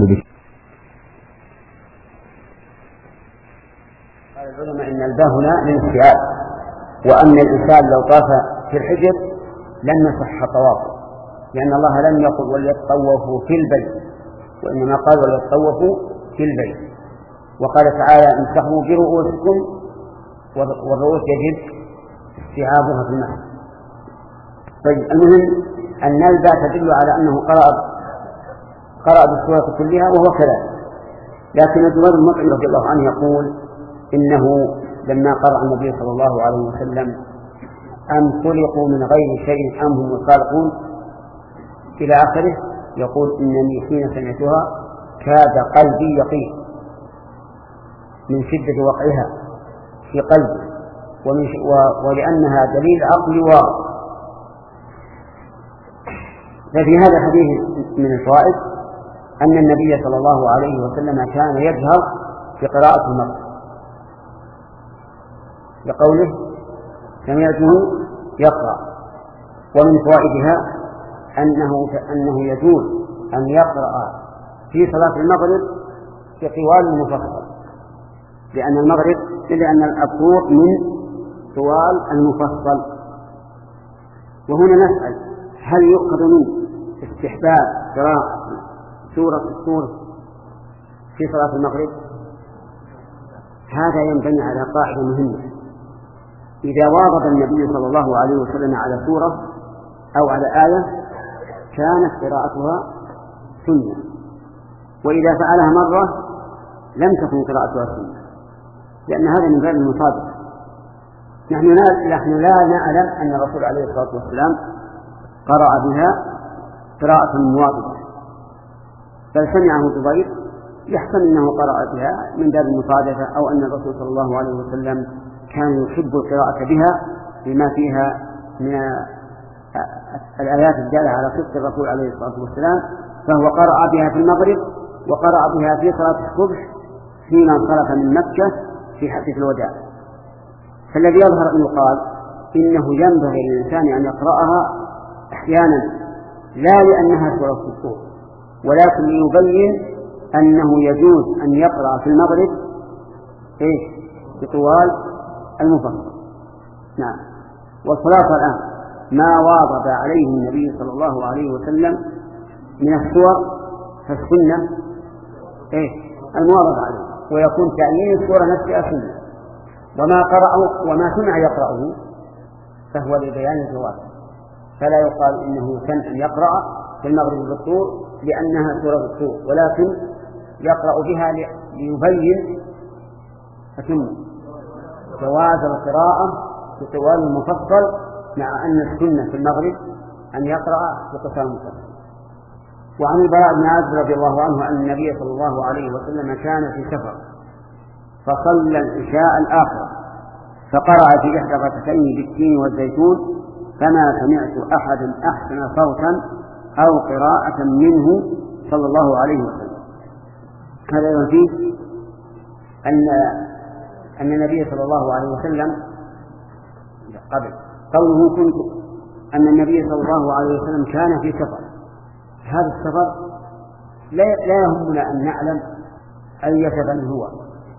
قال العلماء إن الباء هنا للاستيعاب، وأن الإنسان لو طاف في الحجر لن يصح طوافه، لأن الله لم يقل وليطوفوا في البيت، وإنما قال وليطوفوا في البيت. وقال تعالى امسحوا برؤوسكم، والرؤوس يجب استيعابها في المسح. طيب، المهم أن الباء تدل على أنه قرأ قرأ بالسورة كلها وهو كذلك. لكن جبير بن مطعم رضي الله عنه يقول إنه لما قرأ النبي صلى الله عليه وسلم أم خلقوا من غير شيء أم هم الخالقون إلى آخره، يقول إنني حين سمعتها كاد قلبي يقين من شدة وقعها في قلبي، ومن ولأنها دليل عقلي واضح. ففي هذا الحديث من الفوائد أن النبي صلى الله عليه وسلم كان يجهر في قراءة المغرب، لقوله سمعته يقرأ. ومن فوائدها أنه أنه يجوز أن يقرأ في صلاة المغرب بطوال مفصل، لأن المغرب لأن الطور من طوال المفصل. وهنا نسأل هل يؤخذ منه استحباب قراءة سورة الطور في صلاة المغرب؟ هذا ينبني على قاعدة مهمة: إذا واظب النبي صلى الله عليه وسلم على سورة أو على آية كانت قراءتها سنة، وإذا فعلها مرة لم تكن قراءتها سنة، لأن هذا من باب المصادقة. نحن لا نعلم أن الرسول عليه الصلاة والسلام قرأ بها قراءة مواظبة، بل سمعه جبير يحسن أنه قرأ بها من باب المصادقة، أو أن الرسول صلى الله عليه وسلم كان يحب القراءة بها بما فيها من الآيات الدالة على صدق الرسول عليه الصلاة والسلام، فهو قرأ بها في المغرب وقرأ بها في صلاة الصبح حين انصرف من مكة في حجة الوداع. فالذي يظهر أن يقال إنه ينبغي للإنسان أن يقرأها أحيانا لا لأنها سورة الطور، ولكن ليبين أنه يجوز أن يقرأ في المغرب إيه بطوال المفصل. نعم. والصلاة الآن ما واظب عليه النبي صلى الله عليه وسلم من السور فالسنة إيه المواظبة عليه، ويكون تأمين السورة نفسها سنة، وما قرأه وما سمع يقرأه فهو لبيان الجواز. فلا يقال إنه سن أن يقرأ في المغرب بالطور لأنها سورة الطور، ولكن يقرأ بها ليبين أتم جواز القراءة بطوال المفصل، مع أن السنة في المغرب أن يقرأ بقصار المفصل. وعن البراء بن عازب رضي الله عنه أن النبي صلى الله عليه وسلم كان في سفر فصلى العشاء الآخرة فقرأ في إحدى الركعتين بالتين والزيتون فما سمعت أحد أحسن صوتا أو قراءة منه صلى الله عليه وسلم. هذا يفيد أن أن النبي صلى الله عليه وسلم قبل قوله كنت أن النبي صلى الله عليه وسلم كان في سفر. هذا السفر لا لا يهمنا أن نعلم أي سفر هو،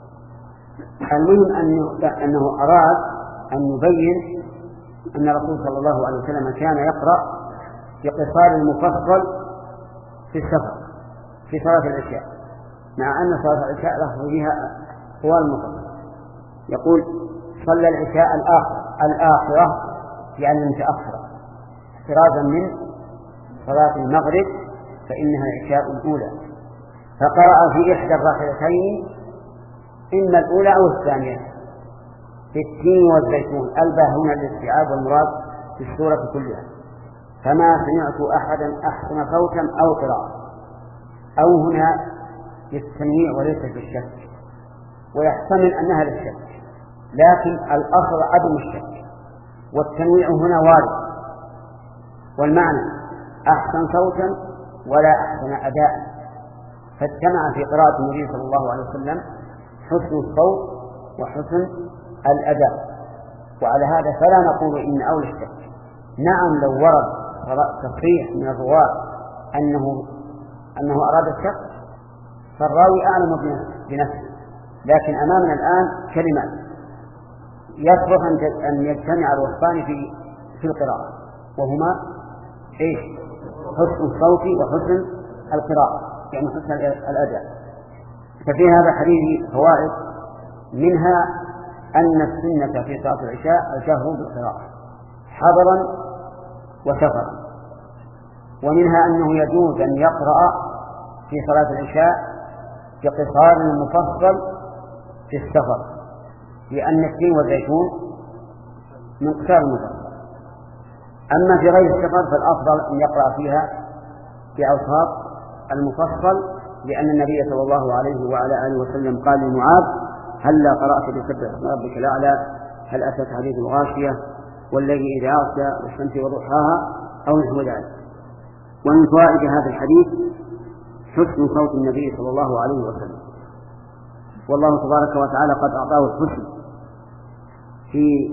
المهم أنه, أنه أراد أن يبين أن الرسول صلى الله عليه وسلم كان يقرأ بقصار المفصل في السفر في صلاة العشاء، مع أن صلاة العشاء لفظ بها طوال المفصل. يقول صلى العشاء الآخرة الآخرة يعني متأخرة احترازا من صلاة المغرب فإنها العشاء الأولى، فقرأ في إحدى الركعتين إما الأولى أو الثانية في التين والزيتون. الباء هنا الاستيعاب والمراد في السورة كلها. فما سمعت أحدا أحسن صوتا أو قراءة، أو هنا للتنويع وليس بالشك، ويحتمل أنها للشك، لكن الأصل عدم الشك، والتنويع هنا وارد، والمعنى أحسن صوتا ولا أحسن أداء، فاجتمع في قراءة النبي صلى الله عليه وسلم حسن الصوت وحسن الأداء، وعلى هذا فلا نقول إن أولى الشك. نعم لو ورد تصريح من الرواة أنه أنه أراد الشك فالراوي أعلم بنفسه، لكن أمامنا الآن كلمات يصلح أن يجتمع الوصفان في في القراءة، وهما إيش؟ حسن الصوت وحسن القراءة، يعني حسن الأداء. ففي هذا الحديث فوائد، منها أن السنة في صلاة العشاء الجهر بالقراءة حضرا وسفرا، ومنها أنه يجوز أن يقرأ في صلاة العشاء بقصار مفصل في السفر، لأن التين والزيتون من قصار المفصل. أما في غير السفر فالأفضل أن يقرأ فيها بأوساط المفصل، لأن النبي صلى الله عليه وعلى آله وسلم قال لمعاذ هلا قرأت بسبح اسم ربك الأعلى، هل أتت حديث الغاشية والليل إذا عصى والشمس وضحاها أو نحو ذلك. ومن فوائد هذا الحديث حسن صوت النبي صلى الله عليه وسلم، والله تبارك وتعالى قد أعطاه الحسن في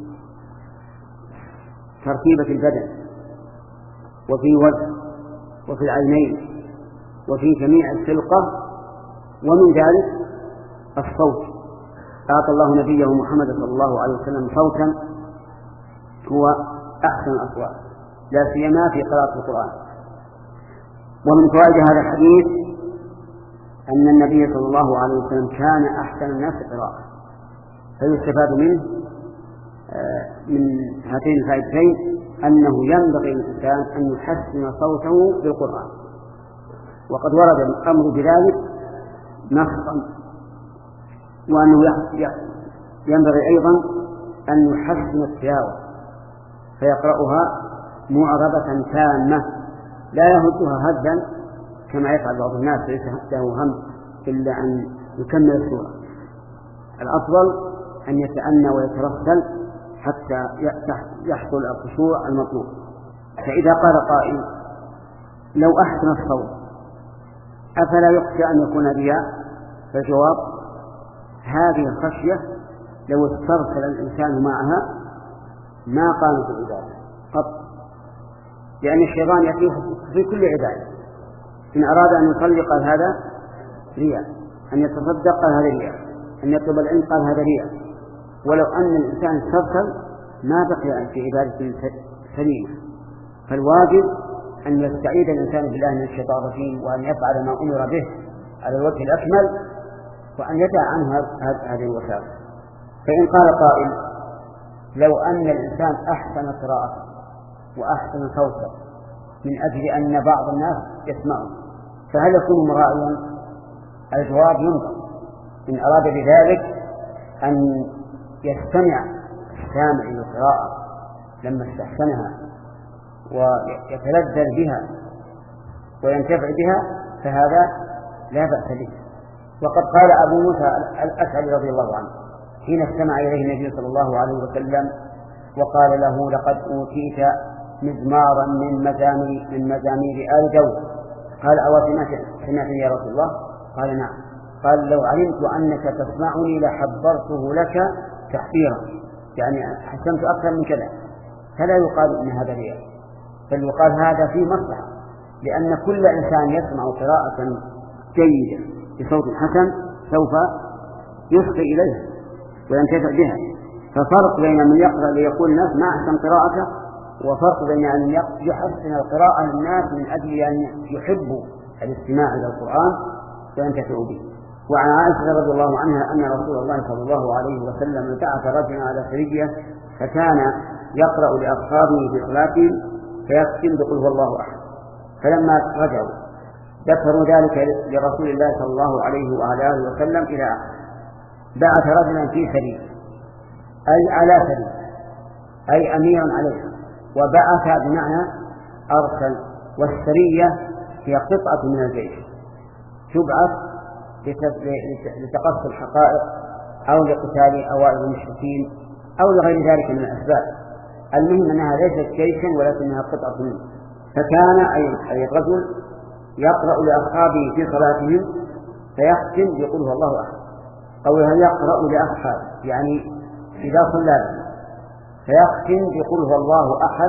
تركيبة البدن وفي الوجه وفي العينين وفي جميع الخلقة، ومن ذلك الصوت. أعطى الله نبيه محمد صلى الله عليه وسلم صوتا هو أحسن الأصوات، لا سيما في قراءة القرآن. ومن فوائد هذا الحديث أن النبي صلى الله عليه وسلم كان أحسن الناس قراءة، فيستفاد منه من هاتين الفائدتين أنه ينبغي للإنسان أن يحسن صوته بالقرآن، وقد ورد الأمر بذلك نصا، وأنه ينبغي أيضا أن يحسن التلاوة فيقرأها معربة تامة لا يهدها هدا كما يفعل بعض الناس ليس له هم إلا أن يكمل السورة. الأفضل أن يتأنى ويترسل حتى يحصل الخشوع المطلوب. فإذا قال قائل لو أحسن الصوت أفلا يخشى أن يكون رياء؟ فالجواب هذه الخشية لو استرسل الإنسان معها ما قامت العبادة قط، لأن الشيطان يأتيه في كل عبادة، إن أراد أن يصلي قال هذا رياء، أن يتصدق قال هذا رياء، أن يطلب العلم قال هذا رياء. ولو أن الإنسان استرسل ما بقي في عبادة سليمة. فالواجب أن يستعيذ الإنسان بالله من الشيطان الرجيم، وأن يفعل ما أمر به على الوجه الأكمل، وأن يدع عنه هذه الوسائل. فإن قال قائل لو أن الإنسان أحسن قراءة وأحسن صوتا من أجل أن بعض الناس يسمعون، فهل يكون مرائيا؟ الجواب ينظر، إن أراد بذلك أن يستمع السامع للقراءة لما استحسنها ويتلذذ بها وينتفع بها فهذا لا بأس به. وقد قال أبو موسى الأشعري رضي الله عنه حين استمع إليه النبي صلى الله عليه وسلم وقال له: لقد أوتيت مزمارا من مزامير من مزامير آل داود. قال: أو سمعتني يا رسول الله؟ قال: نعم. قال: لو علمت أنك تسمعني لحبرته لك تحبيرا، يعني حسنت أكثر من كذا. فلا يقال إن هذا رياء، بل يقال هذا في مصلحة، لأن كل إنسان يسمع قراءة جيدة بصوت حسن سوف يصغي إليها وينتفع بها. ففرق بين من يقرأ ليقول الناس ما أحسن قراءته، وفرق بين أن يحسن القراءة للناس من أجل أن يحبوا الاستماع إلى القرآن وينتفعوا به. وعن عائشة رضي الله عنها أن رسول الله صلى الله عليه وسلم بعث رجلا على سرية فكان يقرأ لأصحابه بصلاته فيختم بقل هو الله أحد، فلما رجعوا ذكروا ذلك لرسول الله صلى الله عليه وعلى آله وسلم إلى آخره. بعث رجلا في سرية أي على سرية أي أميرا عليها، وبعث بمعنى أرسل، والسرية هي قطعة من الجيش تبعث لتقصي الحقائق أو لقتال أوائل المشركين أو لغير ذلك من الأسباب. المهم أنها ليست جيشا ولكنها قطعة منه. فكان أي الرجل يقرأ لأصحابه في صلاتهم فيختم يقول هو الله أحد، أو يقرأ لأصحابه يعني إذا صلى فيختم يقول هو الله أحد،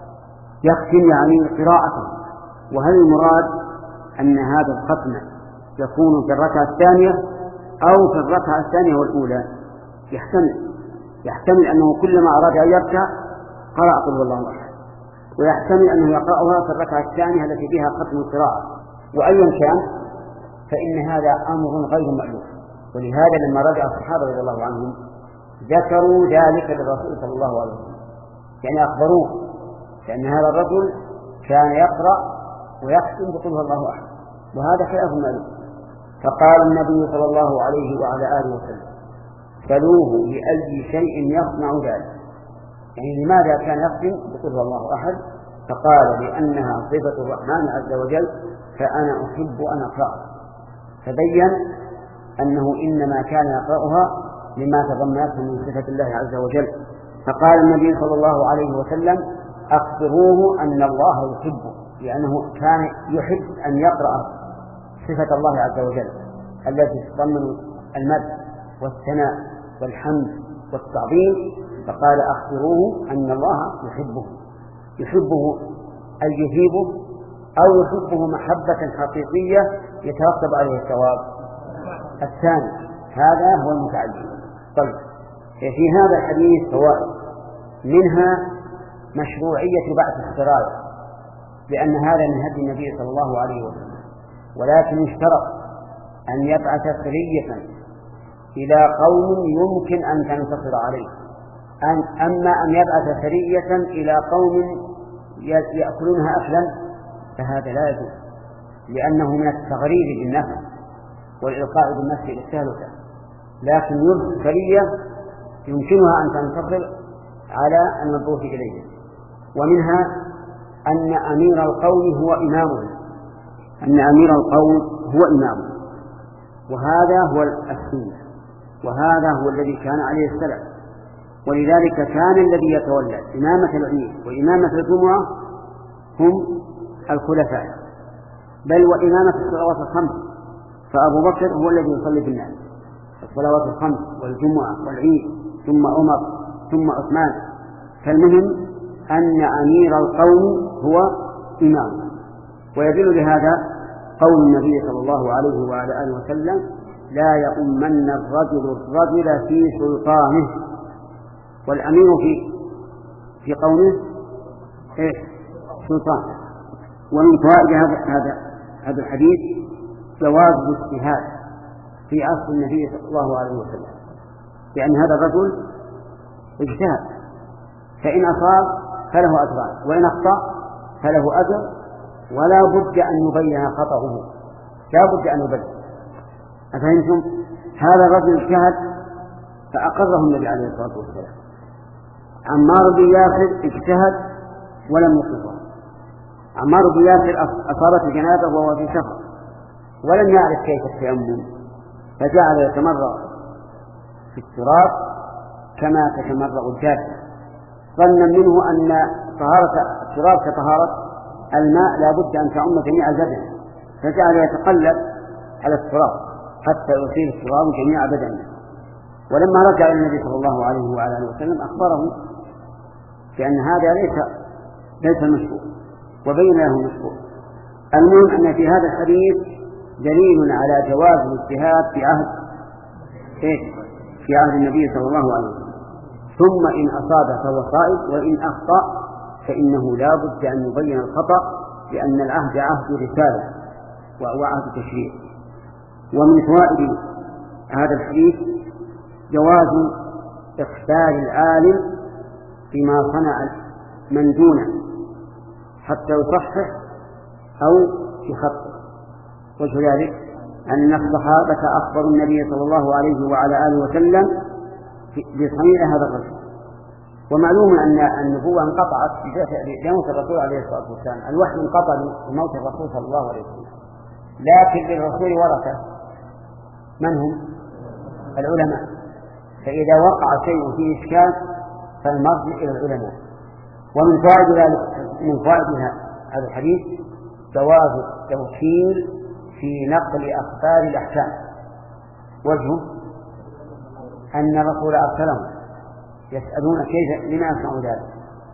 يختم يعني قراءته. وهل المراد أن هذا الختم يكون في الركعة الثانية أو في الركعة الثانية والأولى؟ يحتمل يحتمل أنه كلما أراد أن يركع قرأ قل هو الله أحد، ويحتمل أنه يقرأها في الركعة الثانية التي فيها ختم القراءة. وأيا كان فإن هذا أمر غير مألوف، ولهذا لما رجع الصحابة رضي الله عنهم ذكروا ذلك للرسول صلى الله عليه وسلم، يعني أخبروه، لأن هذا الرجل كان يقرأ ويختم بقل هو الله أحد، وهذا خلاف مألوف. فقال النبي صلى الله عليه وعلى آله وسلم: سلوه لأي شيء يصنع ذلك، يعني لماذا كان يختم بقل هو الله أحد؟ فقال: لأنها صفة الرحمن عز وجل فأنا أحب أن أقرأها. فبين أنه إنما كان يقرأها لما تضمنته من صفة الله عز وجل. فقال النبي صلى الله عليه وسلم: أخبروه أن الله يحبه، لأنه كان يحب أن يقرأ صفة الله عز وجل التي تضمن المدح والثناء والحمد والتعظيم. فقال: أخبروه أن الله يحبه، يحبه أن يهيبه أو يحبه محبة حقيقية يترتب عليه الثواب. الثاني هذا هو المتعلم. طيب، في هذا الحديث فوائد، منها مشروعية بعث السرايا، لأن هذا من هدي النبي صلى الله عليه وسلم، ولكن اشترط أن يبعث سرية إلى قوم يمكن أن تنتصر عليه. أن أما أن يبعث سرية إلى قوم يأكلونها أكلا فهذا لا يجوز، لأنه من التغريب بالنفس والإلقاء بالنفس للتهلكة. لكن يرسل سرية يمكنها أن تنتصر على المبعوث إليه. ومنها أن أمير القوم هو إمامه، أن أمير القوم هو إمامه، وهذا هو السنة، وهذا هو الذي كان عليه السلف. ولذلك كان الذي يتولى إمامة العيد وإمامة الجمعة هم الخلفاء، بل وإمامة الصلوات الخمس، فأبو بكر هو الذي يصلي بالناس الصلوات الخمس والجمعة والعيد، ثم عمر، ثم عثمان. فالمهم أن أمير القوم هو إمام. ويدل لهذا قول النبي صلى الله عليه وعلى آله وسلم: لا يؤمن الرجل الرجل في سلطانه. والأمير في في قومه إيه؟ سلطان. ومن فوائد هذا هذا هذا الحديث جواز الاجتهاد في عصر النبي صلى الله عليه وسلم، لأن هذا الرجل اجتهد، فإن أصاب فله أجران، وإن أخطأ فله أجر، ولا بد أن يبين خطأه، لا بد أن يبين. أفهمتم؟ هذا الرجل اجتهد فأقره النبي عليه الصلاة والسلام. عمار بن ياسر اجتهد ولم يقره. عمار بن ياسر أصابته جنابه وهو في سفر ولم يعرف كيف التيمم، فجعل يتمرغ في التراب كما تتمرغ الجادة، ظنا منه أن طهارة التراب كطهارة الماء لا بد أن تعم جميع البدن، فجعل يتقلب على التراب حتى يصيب التراب جميع بدنه. ولما رجع إلى النبي صلى الله عليه وعلى آله وسلم أخبره بأن هذا ليس ليس مشروع، وبين له مشروع. المهم أن في هذا الحديث دليل على جواز الاجتهاد في عهد في عهد النبي صلى الله عليه وسلم. ثم إن أصاب فهو صائب، وإن أخطأ فإنه لا بد أن يبين الخطأ، لأن العهد عهد رسالة وعهد تشريع. ومن فوائد هذا الحديث جواز إخبار العالم بما صنع من دونه حتى يصحح أو يخطئ. وجه ذلك أن الصحابة أخبروا النبي صلى الله عليه وعلى آله وسلم بصنيع هذا الرجل. ومعلوم أن النبوة انقطعت بموت الرسول عليه الصلاة والسلام، الوحي انقطع بموت الرسول صلى الله عليه وسلم، لكن للرسول ورثة من هم؟ العلماء. فإذا وقع شيء فيه إشكال فالمرجع إلى العلماء. ومن فوائد من فوائد هذا الحديث جواز التوكيل في نقل أخبار الأحكام. وجهه أن الرسول أرسلهم يسألون كيف لما يصنع ذلك،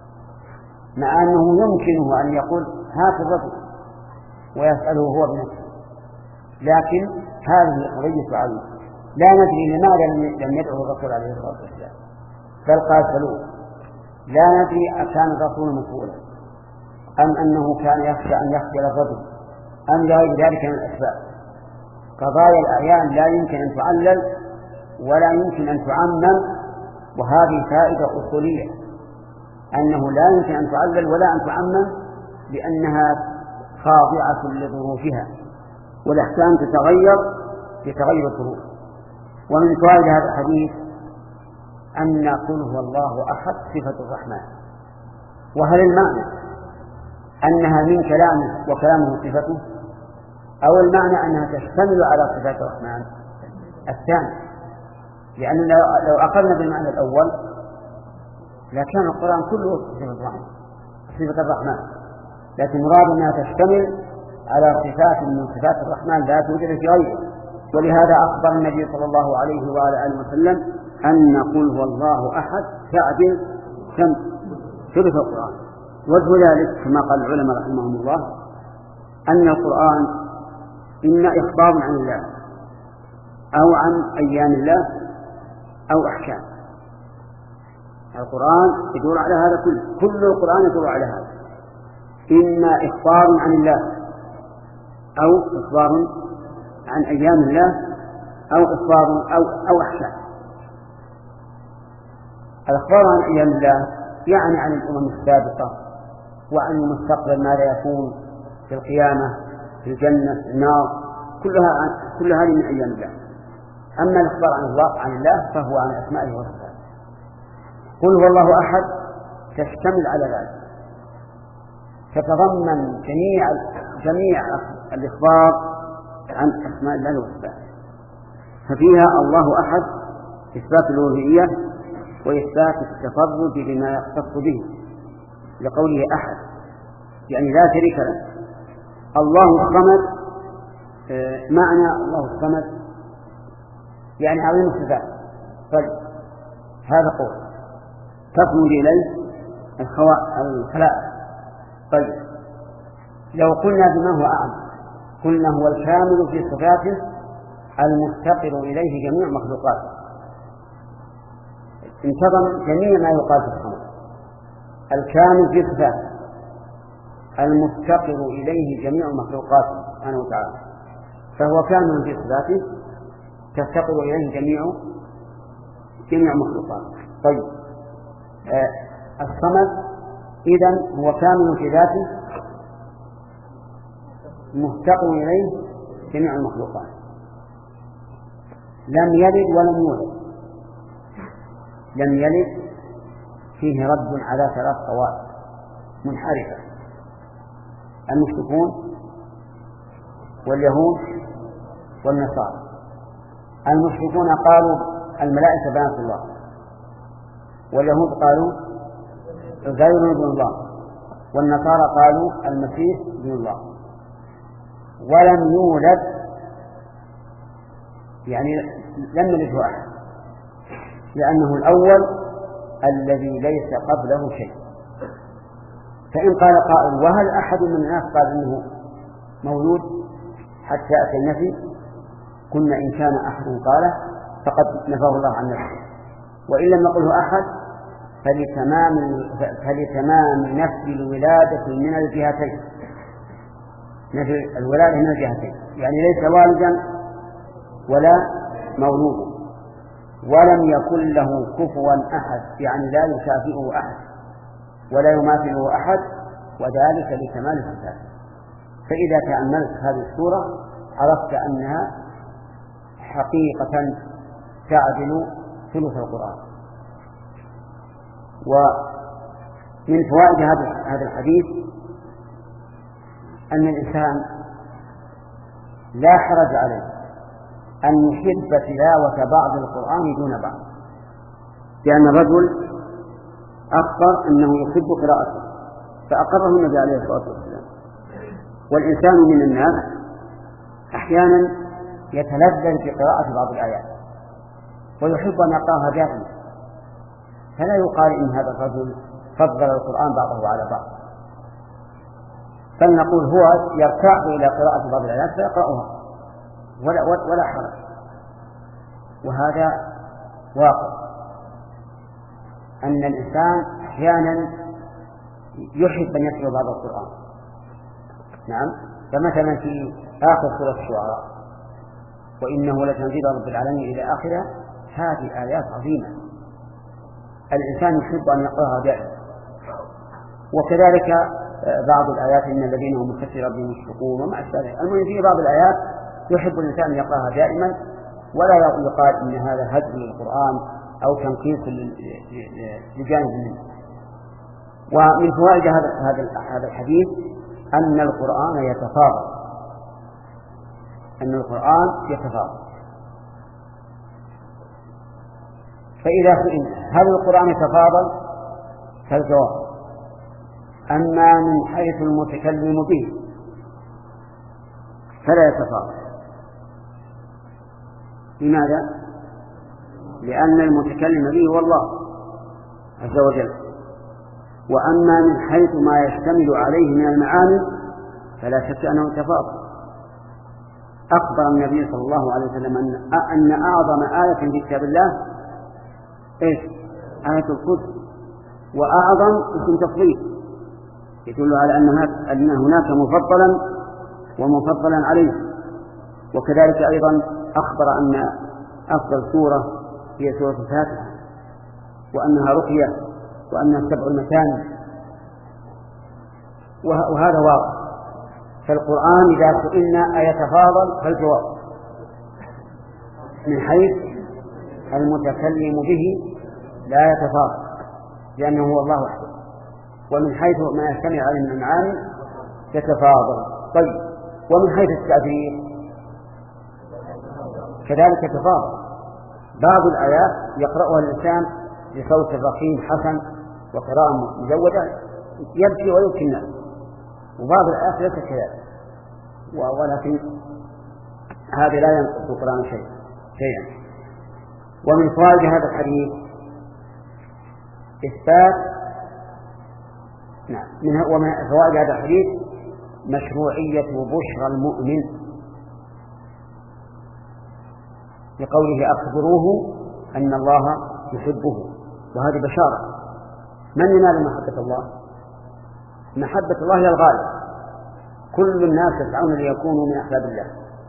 مع أنه يمكنه أن يقول هات الرجل ويسأله هو بنفسه، لكن هذه قضية عظيمة لا ندري لماذا لم يدعو الرسول عليه الصلاة والسلام، بل قاتلوه. لا ندري أكان الرسول مسؤولا أم أنه كان يخشى أن يخجل الرجل أم غير ذلك من الأسباب. قضايا الأعيان لا يمكن أن تعلل ولا يمكن أن تعمم، وهذه فائدة أصولية أنه لا يمكن أن تعلل ولا أن تعمم، لأنها خاضعة لظروفها، والأحكام تتغير بتغير الظروف. ومن فوائد هذا الحديث أن قل هو الله أحد صفة الرحمن. وهل المعنى أنها من كلامه وكلامه صفته، أو المعنى أنها تشتمل على صفات الرحمن؟ الثاني، لأن لو أخذنا بالمعنى الأول لكان القرآن كله صفة الرحمن صفة الرحمن، لكن مراد أنها تشتمل على صفات من صفات الرحمن لا توجد في غيره. ولهذا أخبر النبي صلى الله عليه وعلى آله وسلم أن نقول هو الله أحد تعدل كم ثلث القرآن. وجه ذلك كما قال العلماء رحمهم الله أن القرآن إما إخبار عن الله أو عن أيام الله أو أحكام. القرآن يدور على هذا كله، كل القرآن يدور على هذا، إما إخبار عن الله أو إخبار عن أيام الله أو إخبار أو, أو أحكام. الإخبار عن أيام الله يعني عن الأمم السابقة وعن المستقبل ماذا يكون في القيامة في الجنة في النار، كلها كل هذه من أيام الله. أما الإخبار عن الله عن الله فهو عن أسمائه وصفاته. قل هو الله أحد تشتمل على ذلك، تتضمن جميع جميع الإخبار عن أسماء الله وصفاته، ففيها الله أحد إثبات الألوهية وإثبات التفرد بما يختص به، لقوله أحد يعني لا شريك له. الله الصمد معنى الله الصمد يعني عظيم الصفات. طيب هذا قول تصمد إليه الخلائق. طيب لو قلنا بما هو أعم قلنا هو الكامل في صفاته المفتقر إليه جميع مخلوقاته، انتظم جميع ما يقال في الصمد. الكامل في صفاته المفتقر إليه جميع مخلوقاته سبحانه وتعالى، فهو كامل في صفاته تفتقر إليه جميع جميع مخلوقاته. طيب آه الصمد إذن هو كامل في ذاته مفتقر إليه جميع المخلوقات، لم يلد ولم يولد. لم يلد فيه رد على ثلاث طوائف منحرفة: المشركون واليهود والنصارى. المشركون قالوا الملائكة بنات الله، واليهود قالوا عزير ابن الله، والنصارى قالوا المسيح ابن الله. ولم يولد يعني لم يلده أحد، لأنه الأول الذي ليس قبله شيء. فإن قال قائل: وهل أحد من الناس قال إنه مولود حتى أتى النفي؟ قلنا إن كان أحد قاله فقد نفاه الله عن نفسه، وإن لم يقله أحد فلتمام, فلتمام نفي الولادة من الجهتين، نفي الولادة من الجهتين، يعني ليس والدا ولا مولود، ولم يكن له كفوا أحد، يعني لا يشافئه أحد ولا يماثله أحد، وذلك لكمال الصفات. فإذا تأملت هذه السورة عرفت أنها حقيقة تعدل ثلث القرآن. ومن فوائد هذا الحديث أن الإنسان لا حرج عليه أن يحب تلاوة بعض القرآن دون بعض، لأن الرجل أخبر أنه يحب قراءته فأقره النبي عليه الصلاة والسلام. والإنسان من الناس أحيانا يتلذذ بقراءة بعض الآيات ويحب أن يقرأها دائما، فلا يقال إن هذا الرجل فضل القرآن بعضه على بعض، بل نقول هو يرتاح إلى قراءة بعض الآيات فيقرأها ولا, ولا حرج. وهذا واقع أن الإنسان أحيانا يحب أن يتلو بعض القرآن. نعم، فمثلا في آخر سورة الشعراء: وإنه لتنزيل رب العالمين إلى آخرها، هذه آيات عظيمة الإنسان يحب أن يقرأها دائما. وكذلك بعض الآيات: إن الذين هم من خشية ربهم مشفقون وما أشبه ذلك. المهم في بعض الآيات يحب الإنسان أن يقرأها دائما، ولا يقال إن هذا هجر للقرآن أو تنقيص لجانب منه. ومن فوائد هذا الحديث أن القرآن يتفاضل، أن القرآن يتفاضل. فإذا سئل هل القرآن يتفاضل؟ فالجواب: أما من حيث المتكلم به فلا يتفاضل. لماذا؟ لأن المتكلم به هو الله عز وجل. وأما من حيث ما يشتمل عليه من المعاني فلا شك أنه تفاضل. أخبر النبي صلى الله عليه وسلم أن أعظم آية في كتاب الله إيش؟ آية الكرسي، وأعظم اسم تفضيل يدل على أن هناك مفضلا ومفضلا عليه. وكذلك أيضا أخبر أن أفضل سورة هي سورة الفاتحة، وأنها رقية، وأنها سبع المثاني، وهذا واضح. فالقرآن إذا سئلنا أيتفاضل فالجواب: من حيث المتكلم به لا يتفاضل، لأنه هو الله وحده. ومن حيث ما يجتمع عليه من المعاني يتفاضل. طيب، ومن حيث التأثير كذلك يتفاضل. بعض الآيات يقرأها الإنسان بصوت رقيق حسن وقراءة مجودة يبكي ويبكي الناس، وبعض الآيات ليس كذلك، ولكن هذا لا ينقص القرآن شيء شيئا. ومن فوائد هذا الحديث إثبات نعم من ومن فوائد هذا الحديث مشروعية بشرى المؤمن، لقوله: أخبروه أن الله يحبه. وهذه بشارة. من ينال محبة الله؟ محبة الله هي الغالب، كل الناس يسعون ليكونوا من أحباب الله،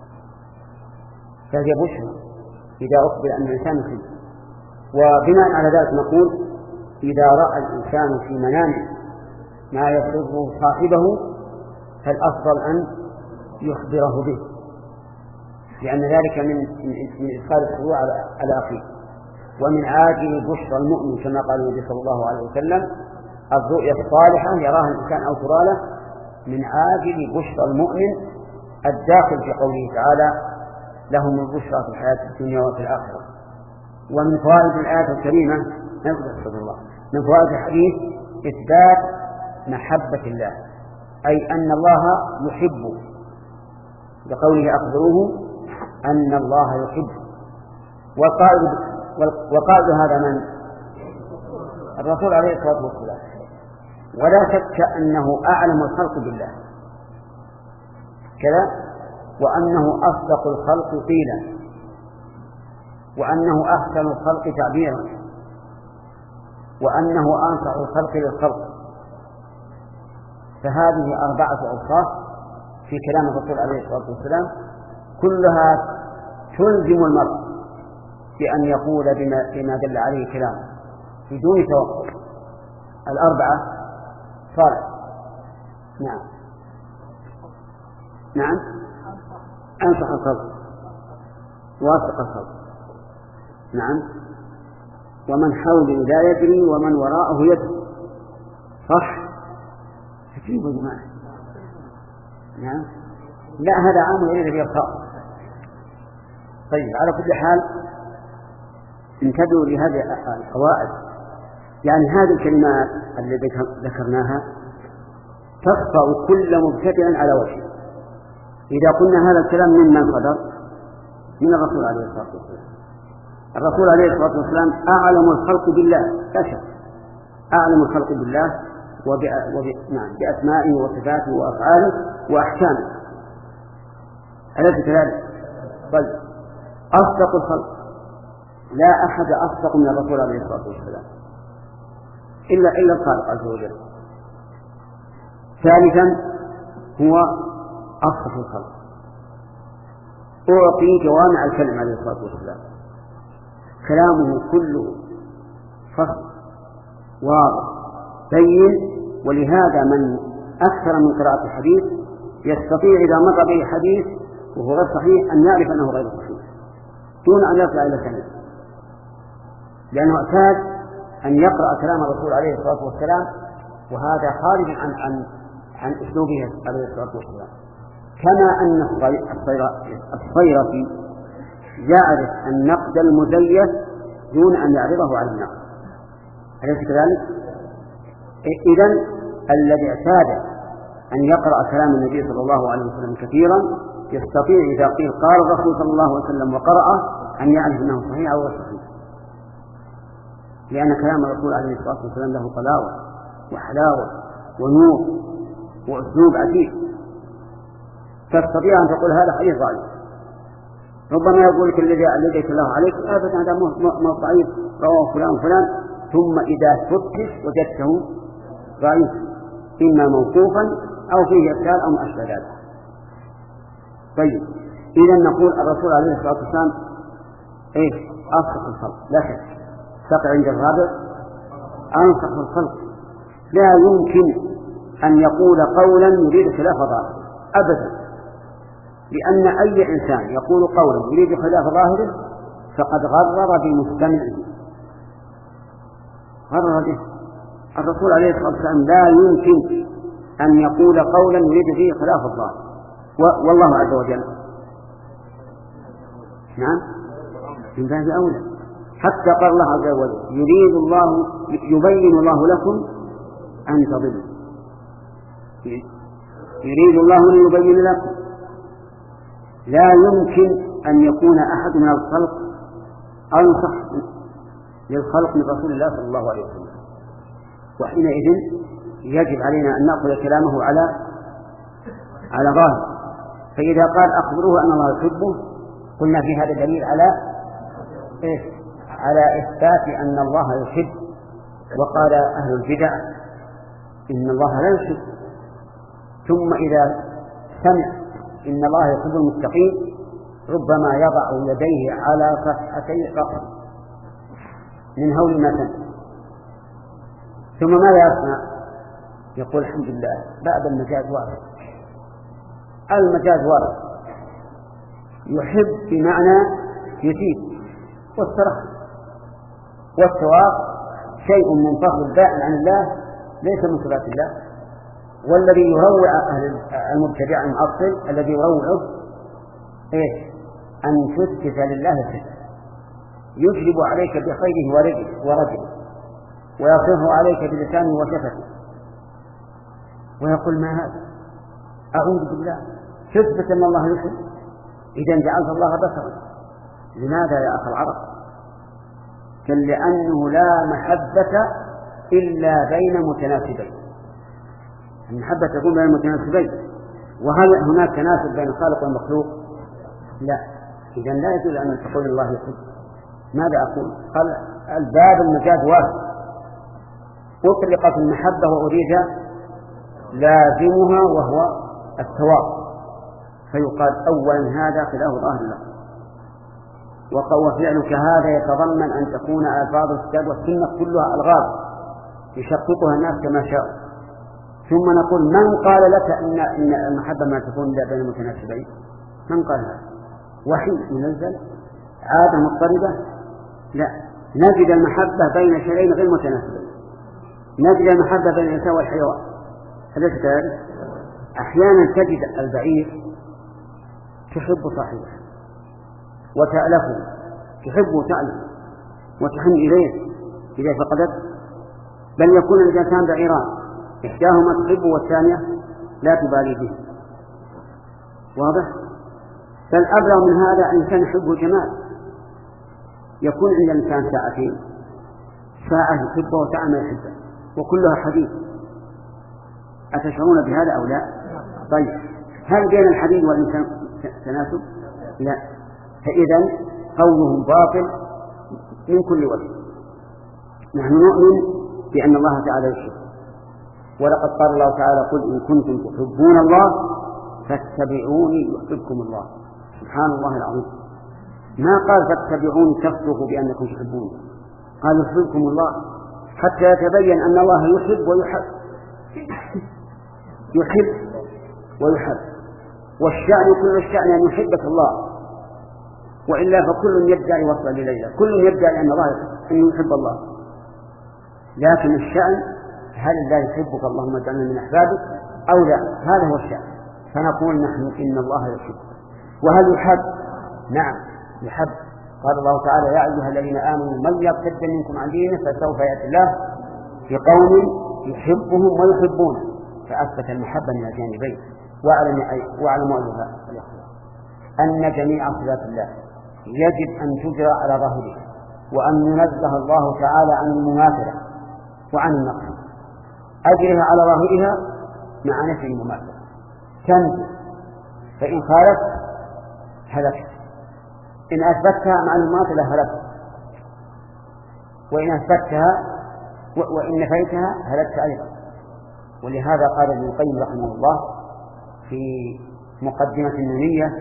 فهي بشرى إذا أخبر أن الإنسان يحب. وبناء على ذلك نقول: إذا رأى الإنسان في منامه ما يضر صاحبه فالأفضل أن يخبره به، لأن ذلك من من إدخال السرور على أخيه. ومن عاجل بشرى المؤمن كما قال النبي صلى الله عليه وسلم: الرؤيا الصالحة يراها الإنسان أو ترى له. من عاجل بشرى المؤمن الداخل في قوله تعالى: لهم البشرى في الحياة الدنيا وفي الآخرة. ومن فوائد الآية الكريمة الله من فوائد الحديث إثبات محبة الله، أي أن الله يحب، بقوله: أخبروه أن الله يحب. وقائد وقائد هذا من؟ الرسول عليه الصلاة والسلام. ولا شك أنه أعلم الخلق بالله كذا، وأنه أصدق الخلق قيلا، وأنه أحسن الخلق تعبيرا، وأنه أنصح الخلق للخلق. فهذه أربعة أوصاف في كلام الرسول عليه الصلاة والسلام كلها تلزم المرء بأن يقول بما, بما دل عليه كلامه بدون توقف. الأربعة صالح. نعم نعم أنصح الخلق، واثق الخلق. نعم. ومن حوله لا يدري ومن وراءه يدري. صح. تجيبوا يا جماعة. نعم. لا هذا عام إلى ذي الخاص. طيب على كل حال انتبهوا لهذه القواعد، يعني هذه الكلمات التي ذكرناها تخطأ كل مبتدع على وجهه. إذا قلنا هذا الكلام ممن صدر من الرسول عليه الصلاة والسلام. الرسول عليه الصلاة والسلام أعلم الخلق بالله لا شك، أعلم الخلق بالله وب... وب... نعم بأسمائه وصفاته وأفعاله وأحكامه، أليس كذلك؟ بل أصدق الخلق، لا أحد أصدق من الرسول عليه الصلاة والسلام إلا إلا الخالق عز وجل. ثالثا هو أصدق الخلق، أعطي جوامع الكلم عليه الصلاة والسلام، كلامه كله فصل واضح بين. ولهذا من أكثر من قراءة الحديث يستطيع إذا مر به حديث وهو غير صحيح أن يعرف أنه غير صحيح دون أن يرجع إلى سند، لأنه اعتاد أن يقرأ كلام الرسول عليه الصلاة والسلام، وهذا خارج عن عن عن أسلوبه عليه الصلاة والسلام. كما أن الصيرفي يعرف النقد المزيف دون أن يعرضه على النقد، أليس كذلك؟ إذن الذي اعتاد أن يقرأ كلام النبي صلى الله عليه وسلم كثيرا يستطيع إذا قيل قال الرسول صلى الله عليه وسلم وقرأه أن يعرف أنه صحيح أو غير صحيح، لأن كلام الرسول عليه الصلاة والسلام له طلاوة وحلاوة ونور وأسلوب عجيب، تستطيع أن تقول هذا حديث ضعيف. ربما يقول لك الذي الذي الله عليك أبدا هذا مو ضعيف رواه فلان فلان، ثم إذا فتش وجدته ضعيف إما موقوفا أو فيه إرسال أو ما أشبه ذلك. طيب إذا نقول الرسول عليه الصلاة والسلام إيه أصدق الخلق لا شك. تقع عند الرابع أنصح الخلق، لا يمكن أن يقول قولا يريد خلاف ظاهره أبدا، لأن أي إنسان يقول قولا يريد خلاف ظاهره فقد غرر بمستمعه، غرر به. الرسول عليه الصلاة والسلام لا يمكن أن يقول قولا يريد فيه خلاف الظاهر، والله عز وجل نعم من باب أولى. حتى قال الله عز وجل يريد الله يبين الله لكم أن تضلوا، يريد الله أن يبين لكم. لا يمكن أن يكون أحد من الخلق أنصح للخلق من رسول الله صلى الله عليه وسلم، وحينئذ يجب علينا أن نأخذ كلامه على على ظاهر. فإذا قال أخبروه أن الله يحبه قلنا في هذا دليل على إيه؟ على إثبات أن الله يحب. وقال أهل البدع إن الله لا يحب، ثم إذا سمع إن الله يحب المتقين ربما يضع يديه على صفحتي رأسه من هول ما سمع، ثم ماذا يصنع؟ يقول الحمد لله بعد المجاز وارد. المجاز وارد يحب بمعنى يثيب والصراحة، والثواب شيء من فضل البائن عن الله ليس من صفات الله. والذي يروع أهل المبتدع المعطل الذي يروعه إيه؟ أن تثبت لله صفة يجلب عليك بخيره ورجله ويصره عليك بلسانه وشفته، ويقول ما هذا؟ أعوذ بالله، تثبت أن الله يحب، إذا جعلت الله بصرا. لماذا يا أخي العرب؟ قال لأنه لا محبة إلا بين متناسبين. المحبة تكون بين المتناسبين، وهل هناك تناسب بين الخالق والمخلوق؟ لا. إذا لا يجوز أن تقول الله يحب. ماذا أقول؟ قال الباب المجاز واحد، أطلقت المحبة وأريد لازمها وهو الثواب، فيقال أولا هذا خلاف ظاهر الله، وفعلك هذا يتضمن أن تكون ألفاظ الكتاب والسنة كلها ألغاز يشققها الناس كما شاء. ثم نقول من قال لك إن إن المحبة ما تكون إلا بين المتناسبين؟ من قال هذا؟ وحي منزل؟ عادة مضطردة؟ لا، نجد المحبة بين شيئين غير متناسبين. نجد المحبة بين الإنسان والحيوان، أليس كذلك؟ أحيانا تجد البعير تحب صاحبه وتألفه، تحبه وتألف وتحن إليه إذا فقدت، بل يكون الإنسان بعيران، إحداهما تحبه والثانية لا تبالي به. واضح؟ بل أبلغ من هذا الإنسان يحبه جمال، يكون عند الإنسان ساعتين، ساعة يحبه وساعة ما يحبه وكلها حديث. أتشعرون بهذا أو لا؟ طيب، هل بين الحديث والإنسان تناسب؟ لا. فإذا قولهم باطل من كل وجه. نحن نؤمن بأن الله تعالى يحب، ولقد قال الله تعالى قل إن كنتم تحبون الله فاتبعوني يحببكم الله. سبحان الله العظيم، ما قال فاتبعوني تصدقوا بأنكم تحبون، قال يحببكم الله حتى يتبين أن الله يحب ويحب، يحب ويحب. والشأن كل الشأن أن يحبك الله، وإلا فكل يدعي وصل لليلة، كل يدعي أن الله أن يحب الله، لكن الشأن هل الله يحبك اللهم اجعلنا من أحبابك أو لا؟ هذا هو الشأن. فنقول نحن إن الله يحب. وهل يحب؟ نعم يحب. قال الله تعالى يا أيها الذين آمنوا من يرتد منكم عن دينه فسوف يأتي الله بقوم يحبهم ويحبونه، فأثبت المحبة من الجانبين. واعلموا أيها الأخوة أن جميع صفات الله يجب أن تجرى على ظاهرها، وأن ينزه الله تعالى عن المماثلة وعن النقص. أجرها على ظاهرها مع نفي المماثلة تنزل، فإن خالفت هلكت، إن أثبتها مع المماثلة هلكت، وإن أثبتها وإن نفيتها هلكت أيضا. ولهذا قال ابن القيم رحمه الله في مقدمة النونية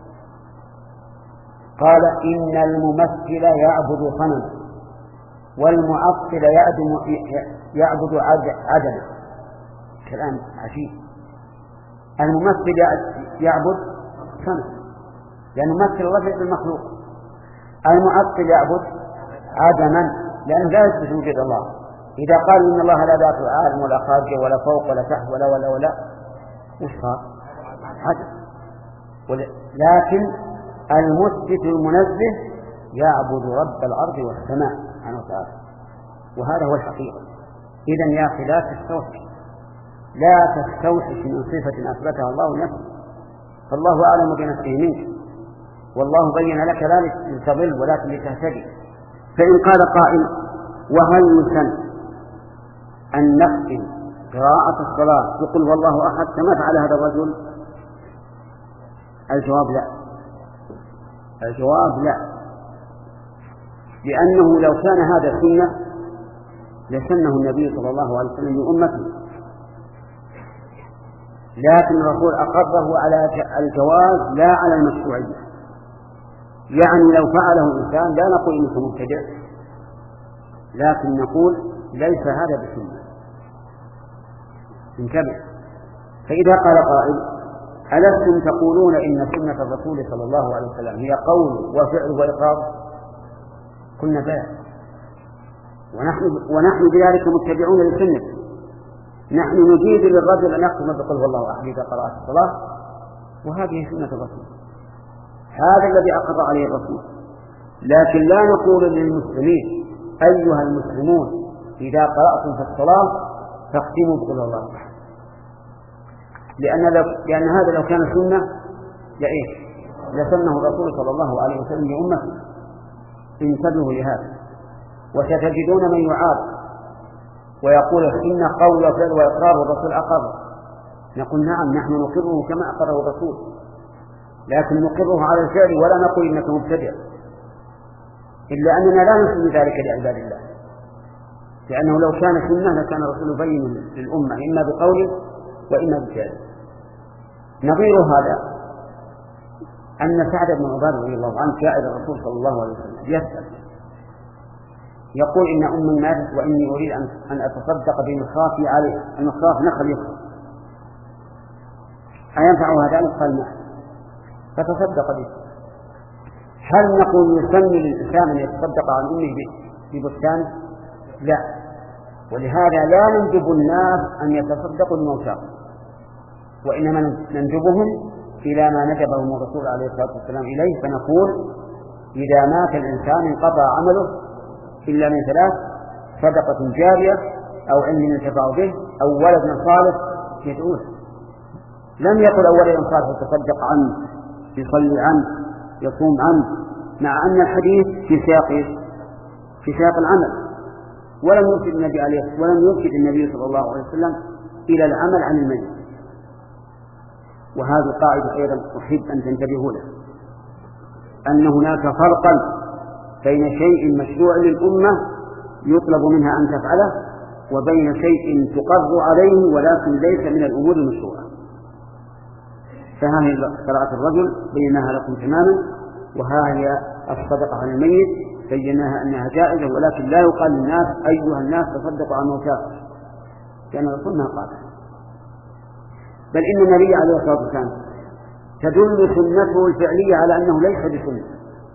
قال إن الممثل يعبد صنما والمعطل يعبد عدما. كلام عجيب. الممثل يعبد صنما لأنه يمثل الله بالمخلوق، المعطل يعبد عدما لأنه لا يثبت وجود الله. إذا قال إن الله لا ذات عالم ولا خارج ولا فوق ولا تحت ولا ولا ولا وش صار؟ عدم. لكن المثبت المنزه يعبد رب الأرض والسماء سبحانه وتعالى، وهذا هو الحقيقة. إذن يا أخي لا تستوحش لا تستوحش من صفة أثبتها الله نفسه، فالله أعلم بنفسه منك، والله بين لك ذلك لتضل ولكن لتهتدي. فإن قال قائل وهل يسن أن نختم قراءة الصلاة يقول والله أحد كما فعل هذا الرجل؟ الجواب لا. الجواب لا، لأنه لو كان هذا سنة لسنه النبي صلى الله عليه وسلم لأمته، لكن الرسول أقره على الجواز لا على المشروعية. يعني لو فعله إنسان لا نقول إنه مبتدع، لكن نقول ليس هذا بسنة. انتبه. فإذا قال قائل: ألستم تقولون إن سنة الرسول صلى الله عليه وسلم هي قول وفعل وإقرار؟ قلنا بلى، ونحن, ونحن بذلك متبعون للسنة. نحن نجيد للرجل أن يختم بقل هو الله أحد إذا قرأ الصلاة، وهذه سنة الرسول، هذا الذي أقر عليه الرسول. لكن لا نقول للمسلمين: أيها المسلمون إذا قرأتم في الصلاة فاختموا بقل هو الله أحد، لأن, لأن هذا لو كان سنة لإيه؟ لسنه الرسول صلى الله عليه وسلم لأمته. انتبهوا لهذا. وستجدون من يعارض ويقول: إن قول وفعل وإقرار والرسول أقر. نقول: نعم، نحن نقره كما أقره الرسول، لكن نقره على الفعل ولا نقول إنك مبتدع، إلا أننا لا نسمي ذلك لعباد الله، لأنه لو كان سنة لكان الرسول يبين للأمة إما بقوله وإما بفعله. نظير هذا أن سعد بن عبادة رضي الله عنه جاء إلى الرسول صلى الله عليه وسلم يسأل، يقول: إن أمي ماتت وإني أريد أن أتصدق بمخافي عليه، المخاف نخل يخرج، أينفع هذا؟ قال: نعم. فتصدق به. هل نقول يسمي للإنسان أن يتصدق عن أمه ببستانه؟ لا. ولهذا لا نندب الناس أن يتصدقوا بموتاهم، وإنما نندبهم إلى ما ندبهم الرسول عليه الصلاة والسلام إليه، فنقول: إذا مات الإنسان انقطع عمله إلا من ثلاث: صدقة جارية، أو علم ينتفع به، أو ولد صالح يدعوه. لم يقل: أو ولد صالح يتصدق عنه، يصلي عنه، يصوم عنه، مع أن الحديث في سياق في سياق العمل، ولم يرشد النبي عليه ولم يرشد النبي صلى الله عليه وسلم إلى العمل عن الميت. وهذه قاعدة أيضا أحب أن تنتبهوا له، أن هناك فرقا بين شيء مشروع للأمة يطلب منها أن تفعله، وبين شيء تقر عليه ولكن ليس من الأمور المشروعة. فهذه قراءة الرجل بيناها لكم تماما، وها هي الصدقة عن الميت بيناها أنها جائزة، ولكن لا يقال للناس: أيها الناس تصدقوا عن موتاكم، لأن الرسول ما قال. بل إن النبي عليه الصلاة والسلام تدل سنته الفعلية على أنه ليس بسنة.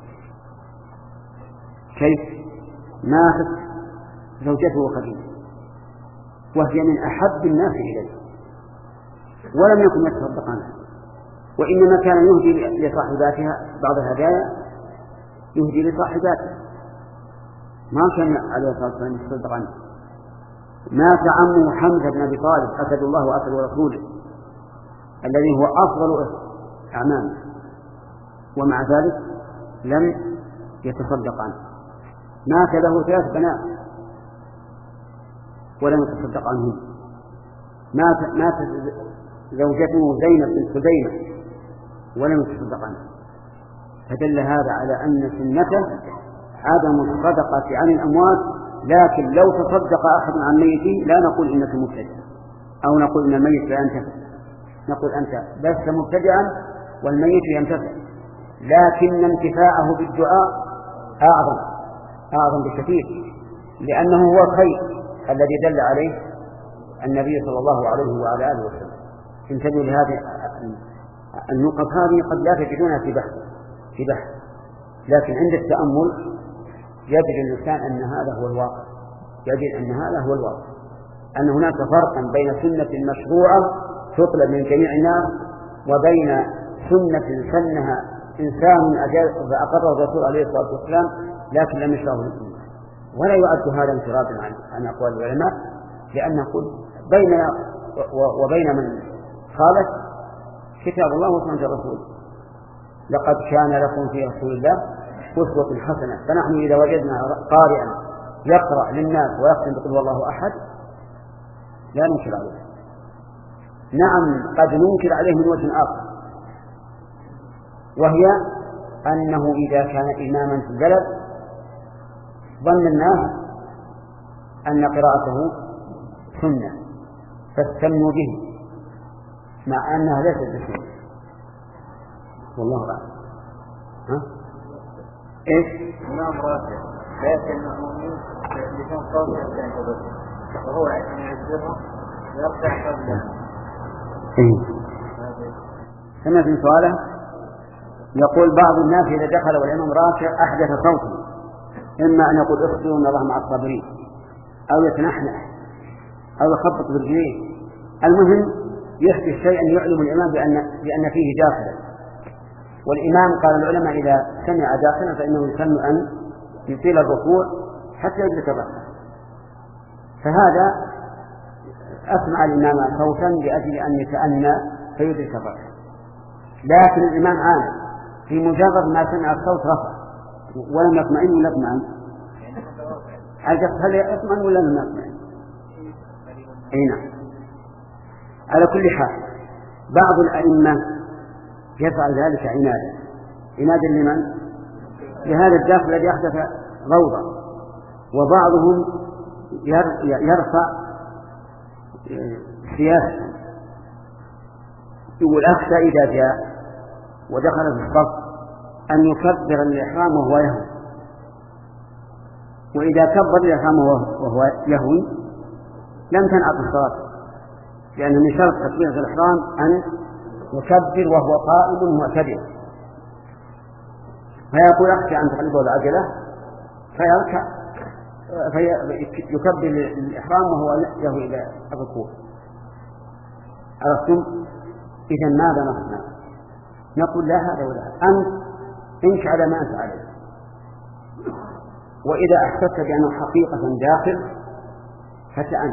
كيف؟ ماتت زوجته خديجة وهي من أحب الناس إليه، ولم يكن يتصدق عنها، وإنما كان يهدي لصاحباتها بعض الهدايا، يهدي لصاحباتها، ما كان عليه الصلاة والسلام يتصدق عنه. مات عمه حمزة بن أبي طالب أسد الله وأسد ورسوله، الذي هو أفضل أعمامه، ومع ذلك لم يتصدق عنه. مات له ثلاث بنات ولم يتصدق عنهم. مات مات زوجته زينب بنت خزيمة ولم يتصدق عنها. فدل هذا على أن سنته عدم الصدقة عن الأموات، لكن لو تصدق أحد عن ميته لا نقول إنك مبتدع، أو نقول إن الميت لا ينتفع، نقول أنت لست مبتدعا والميت ينتفع، لكن انتفاعه بالدعاء أعظم أعظم بكثير، لأنه هو الخير الذي دل عليه النبي صلى الله عليه وعلى آله وسلم. انتبهوا لهذه النقط، هذه قد لا تجدونها في بحث في بحث لكن عند التأمل يجد الإنسان أن هذا هو الواقع، يجد أن هذا هو الواقع، أن هناك فرقا بين سنة مشروعة تطلب من جميع الناس، وبين سنة سنها إنسان أقره الرسول عليه الصلاة والسلام لكن لم يشرعه للأمة. ولا يعد هذا انفرادا عن عن أقوال العلماء، لأن نقول بين وبين من خالف كتاب الله وسنة الرسول. لقد كان لكم في رسول الله أسوة حسنة. فنحن إذا وجدنا قارئا يقرأ للناس ويختم بقول والله أحد لا ننكر عليه. نعم قد ننكر عليه من وجه آخر، وهي أنه إذا كان إماما في البلد ظن الناس أن قراءته سنة فاستمنوا به، مع أنها ليست بسنة. والله أعلم. ها؟ إيش؟ إمام رافع لكن المؤمن لكن صوت يستنجد وهو يعذرهم إيه. سمعت من سؤاله يقول بعض الناس إذا دخل والإمام راكع أحدث صوته، إما أن يقول اصبروا إن الله مع الصابرين، أو يتنحنح، أو يخبط برجليه، المهم يحدث شيئا يعلم الإمام بأن, بأن فيه داخلا. والإمام قال العلماء إذا سمع داخلا فإنه يسن أن يطيل الركوع حتى يدرك الركعة، فهذا أسمع الإمام صوتا لأجل أن يتأنى فيدرك الركعة. لكن الإمام عالم في مجرد ما سمع الصوت رفع ولم يطمئن ولا يطمئن، هل يطمئن ولا لم يطمئن؟ أي نعم. على كل حال بعض الأئمة يفعل ذلك عنادا، عنادا لمن؟ لهذا الداخل الذي أحدث غوضة، وبعضهم يرفع سياسة والأخشى إذا جاء ودخل في الصف أن يكبر الإحرام وهو يهوي، وإذا كبر الإحرام وهو يهوي لم تنعقد الصلاة، لأن من شرط تكبيرة الإحرام أن يكبر وهو قائم معتدل، فيقول أخشى أن تقلبه العجلة فيركع فيكبر الإحرام وهو يهوي إلى الركوع. عرفتم؟ إذا ماذا نصنع؟ نقول لا هذا ولا هذا، أنت امشي على ما أنت عليه، وإذا أحسست بأنه حقيقة داخل فتأن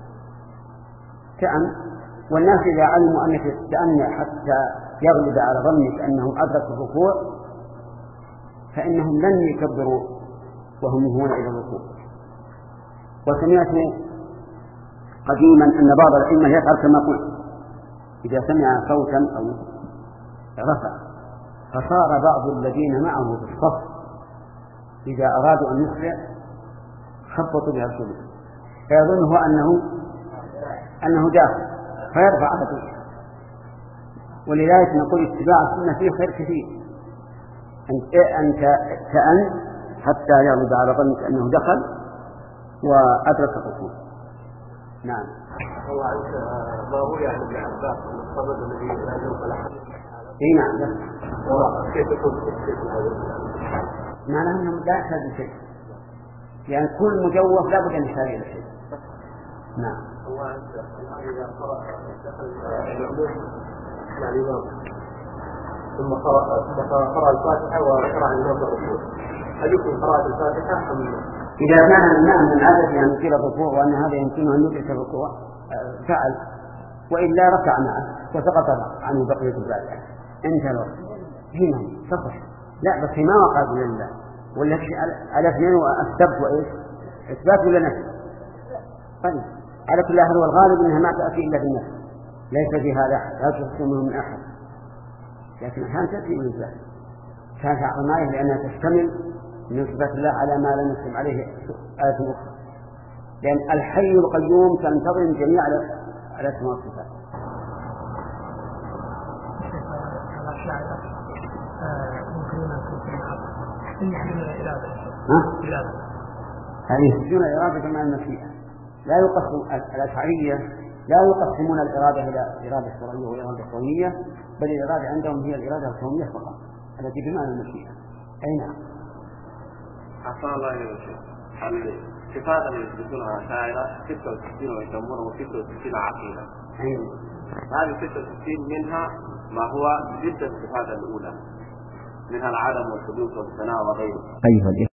تأن والناس إذا علموا أنك تأنى حتى يغلب على ظنك أنهم أدركوا الركوع فإنهم لن يكبروا وهم يهون إلى الركوع. وسمعت قديما أن بعض الأئمة يفعل كما قلت، إذا سمع صوتا أو رفع فصار بعض الذين معه في الصف إذا أرادوا أن يسرع خبطوا بها الشبه فيظنه أنه أنه داخل فيرفع على طول. ولذلك نقول اتباع السنة فيه خير كثير، أن تأن حتى يغلب على ظنك أنه دخل وأدرك الركوع. نعم. الله عنك ما روي عن ابن عباس من الصبر الذي لا يوصل له. اي نعم. كيف يكون التفسير هذا؟ معناه انه لا يحتاج شيء، يعني كل مجوف لا بد ان يحتاج الى شيء. نعم. الله عنك اذا قرأ دخل المأموم مع الإمام ثم قرأ ثم قرأ الفاتحة وشرع الإمام بالركوع، هل يكون قراءة الفاتحة أم؟ إذا كان الإمام من عادته أن يطيل الركوع وأن هذا يمكنه أن يدرك الركوع فعل، وإلا ركع معه وسقط عنه بقية الفاتحة انتهى الوقت. هنا صح، لا بس ما وقع لله ولا على اثنين والسبت وإيش إثبات ولا نفي. طيب على كل هذا والغالب أنها ما تأتي إلا بالنفي، ليس فيها أحد لا تحسن من أحد، لكن أحيانا تأتي بالنفي كانت عقمائه لأنها تشتمل من صفات الله على ما لم يسلم عليه آية أخرى، لأن الحي القيوم تنتظم جميع على اسماء والصفات. هذه يسجون الإرادة مع المشيئة، لا يقسم الأشعرية لا يقسمون الإرادة إلى إرادة شرعية وإرادة كونية، بل الإرادة عندهم هي الإرادة الكونية فقط التي بمعنى المشيئة. أي نعم. حصل الله يا شيخ الصفات اللي يثبتونها شاعرة ستة وستين ويسمونه ستة وستين عقيدة. أيوة. هذه ستة وستين منها ما هو ضد الصفات الأولى، منها العدم والحدوث والثناء وغيره. أيها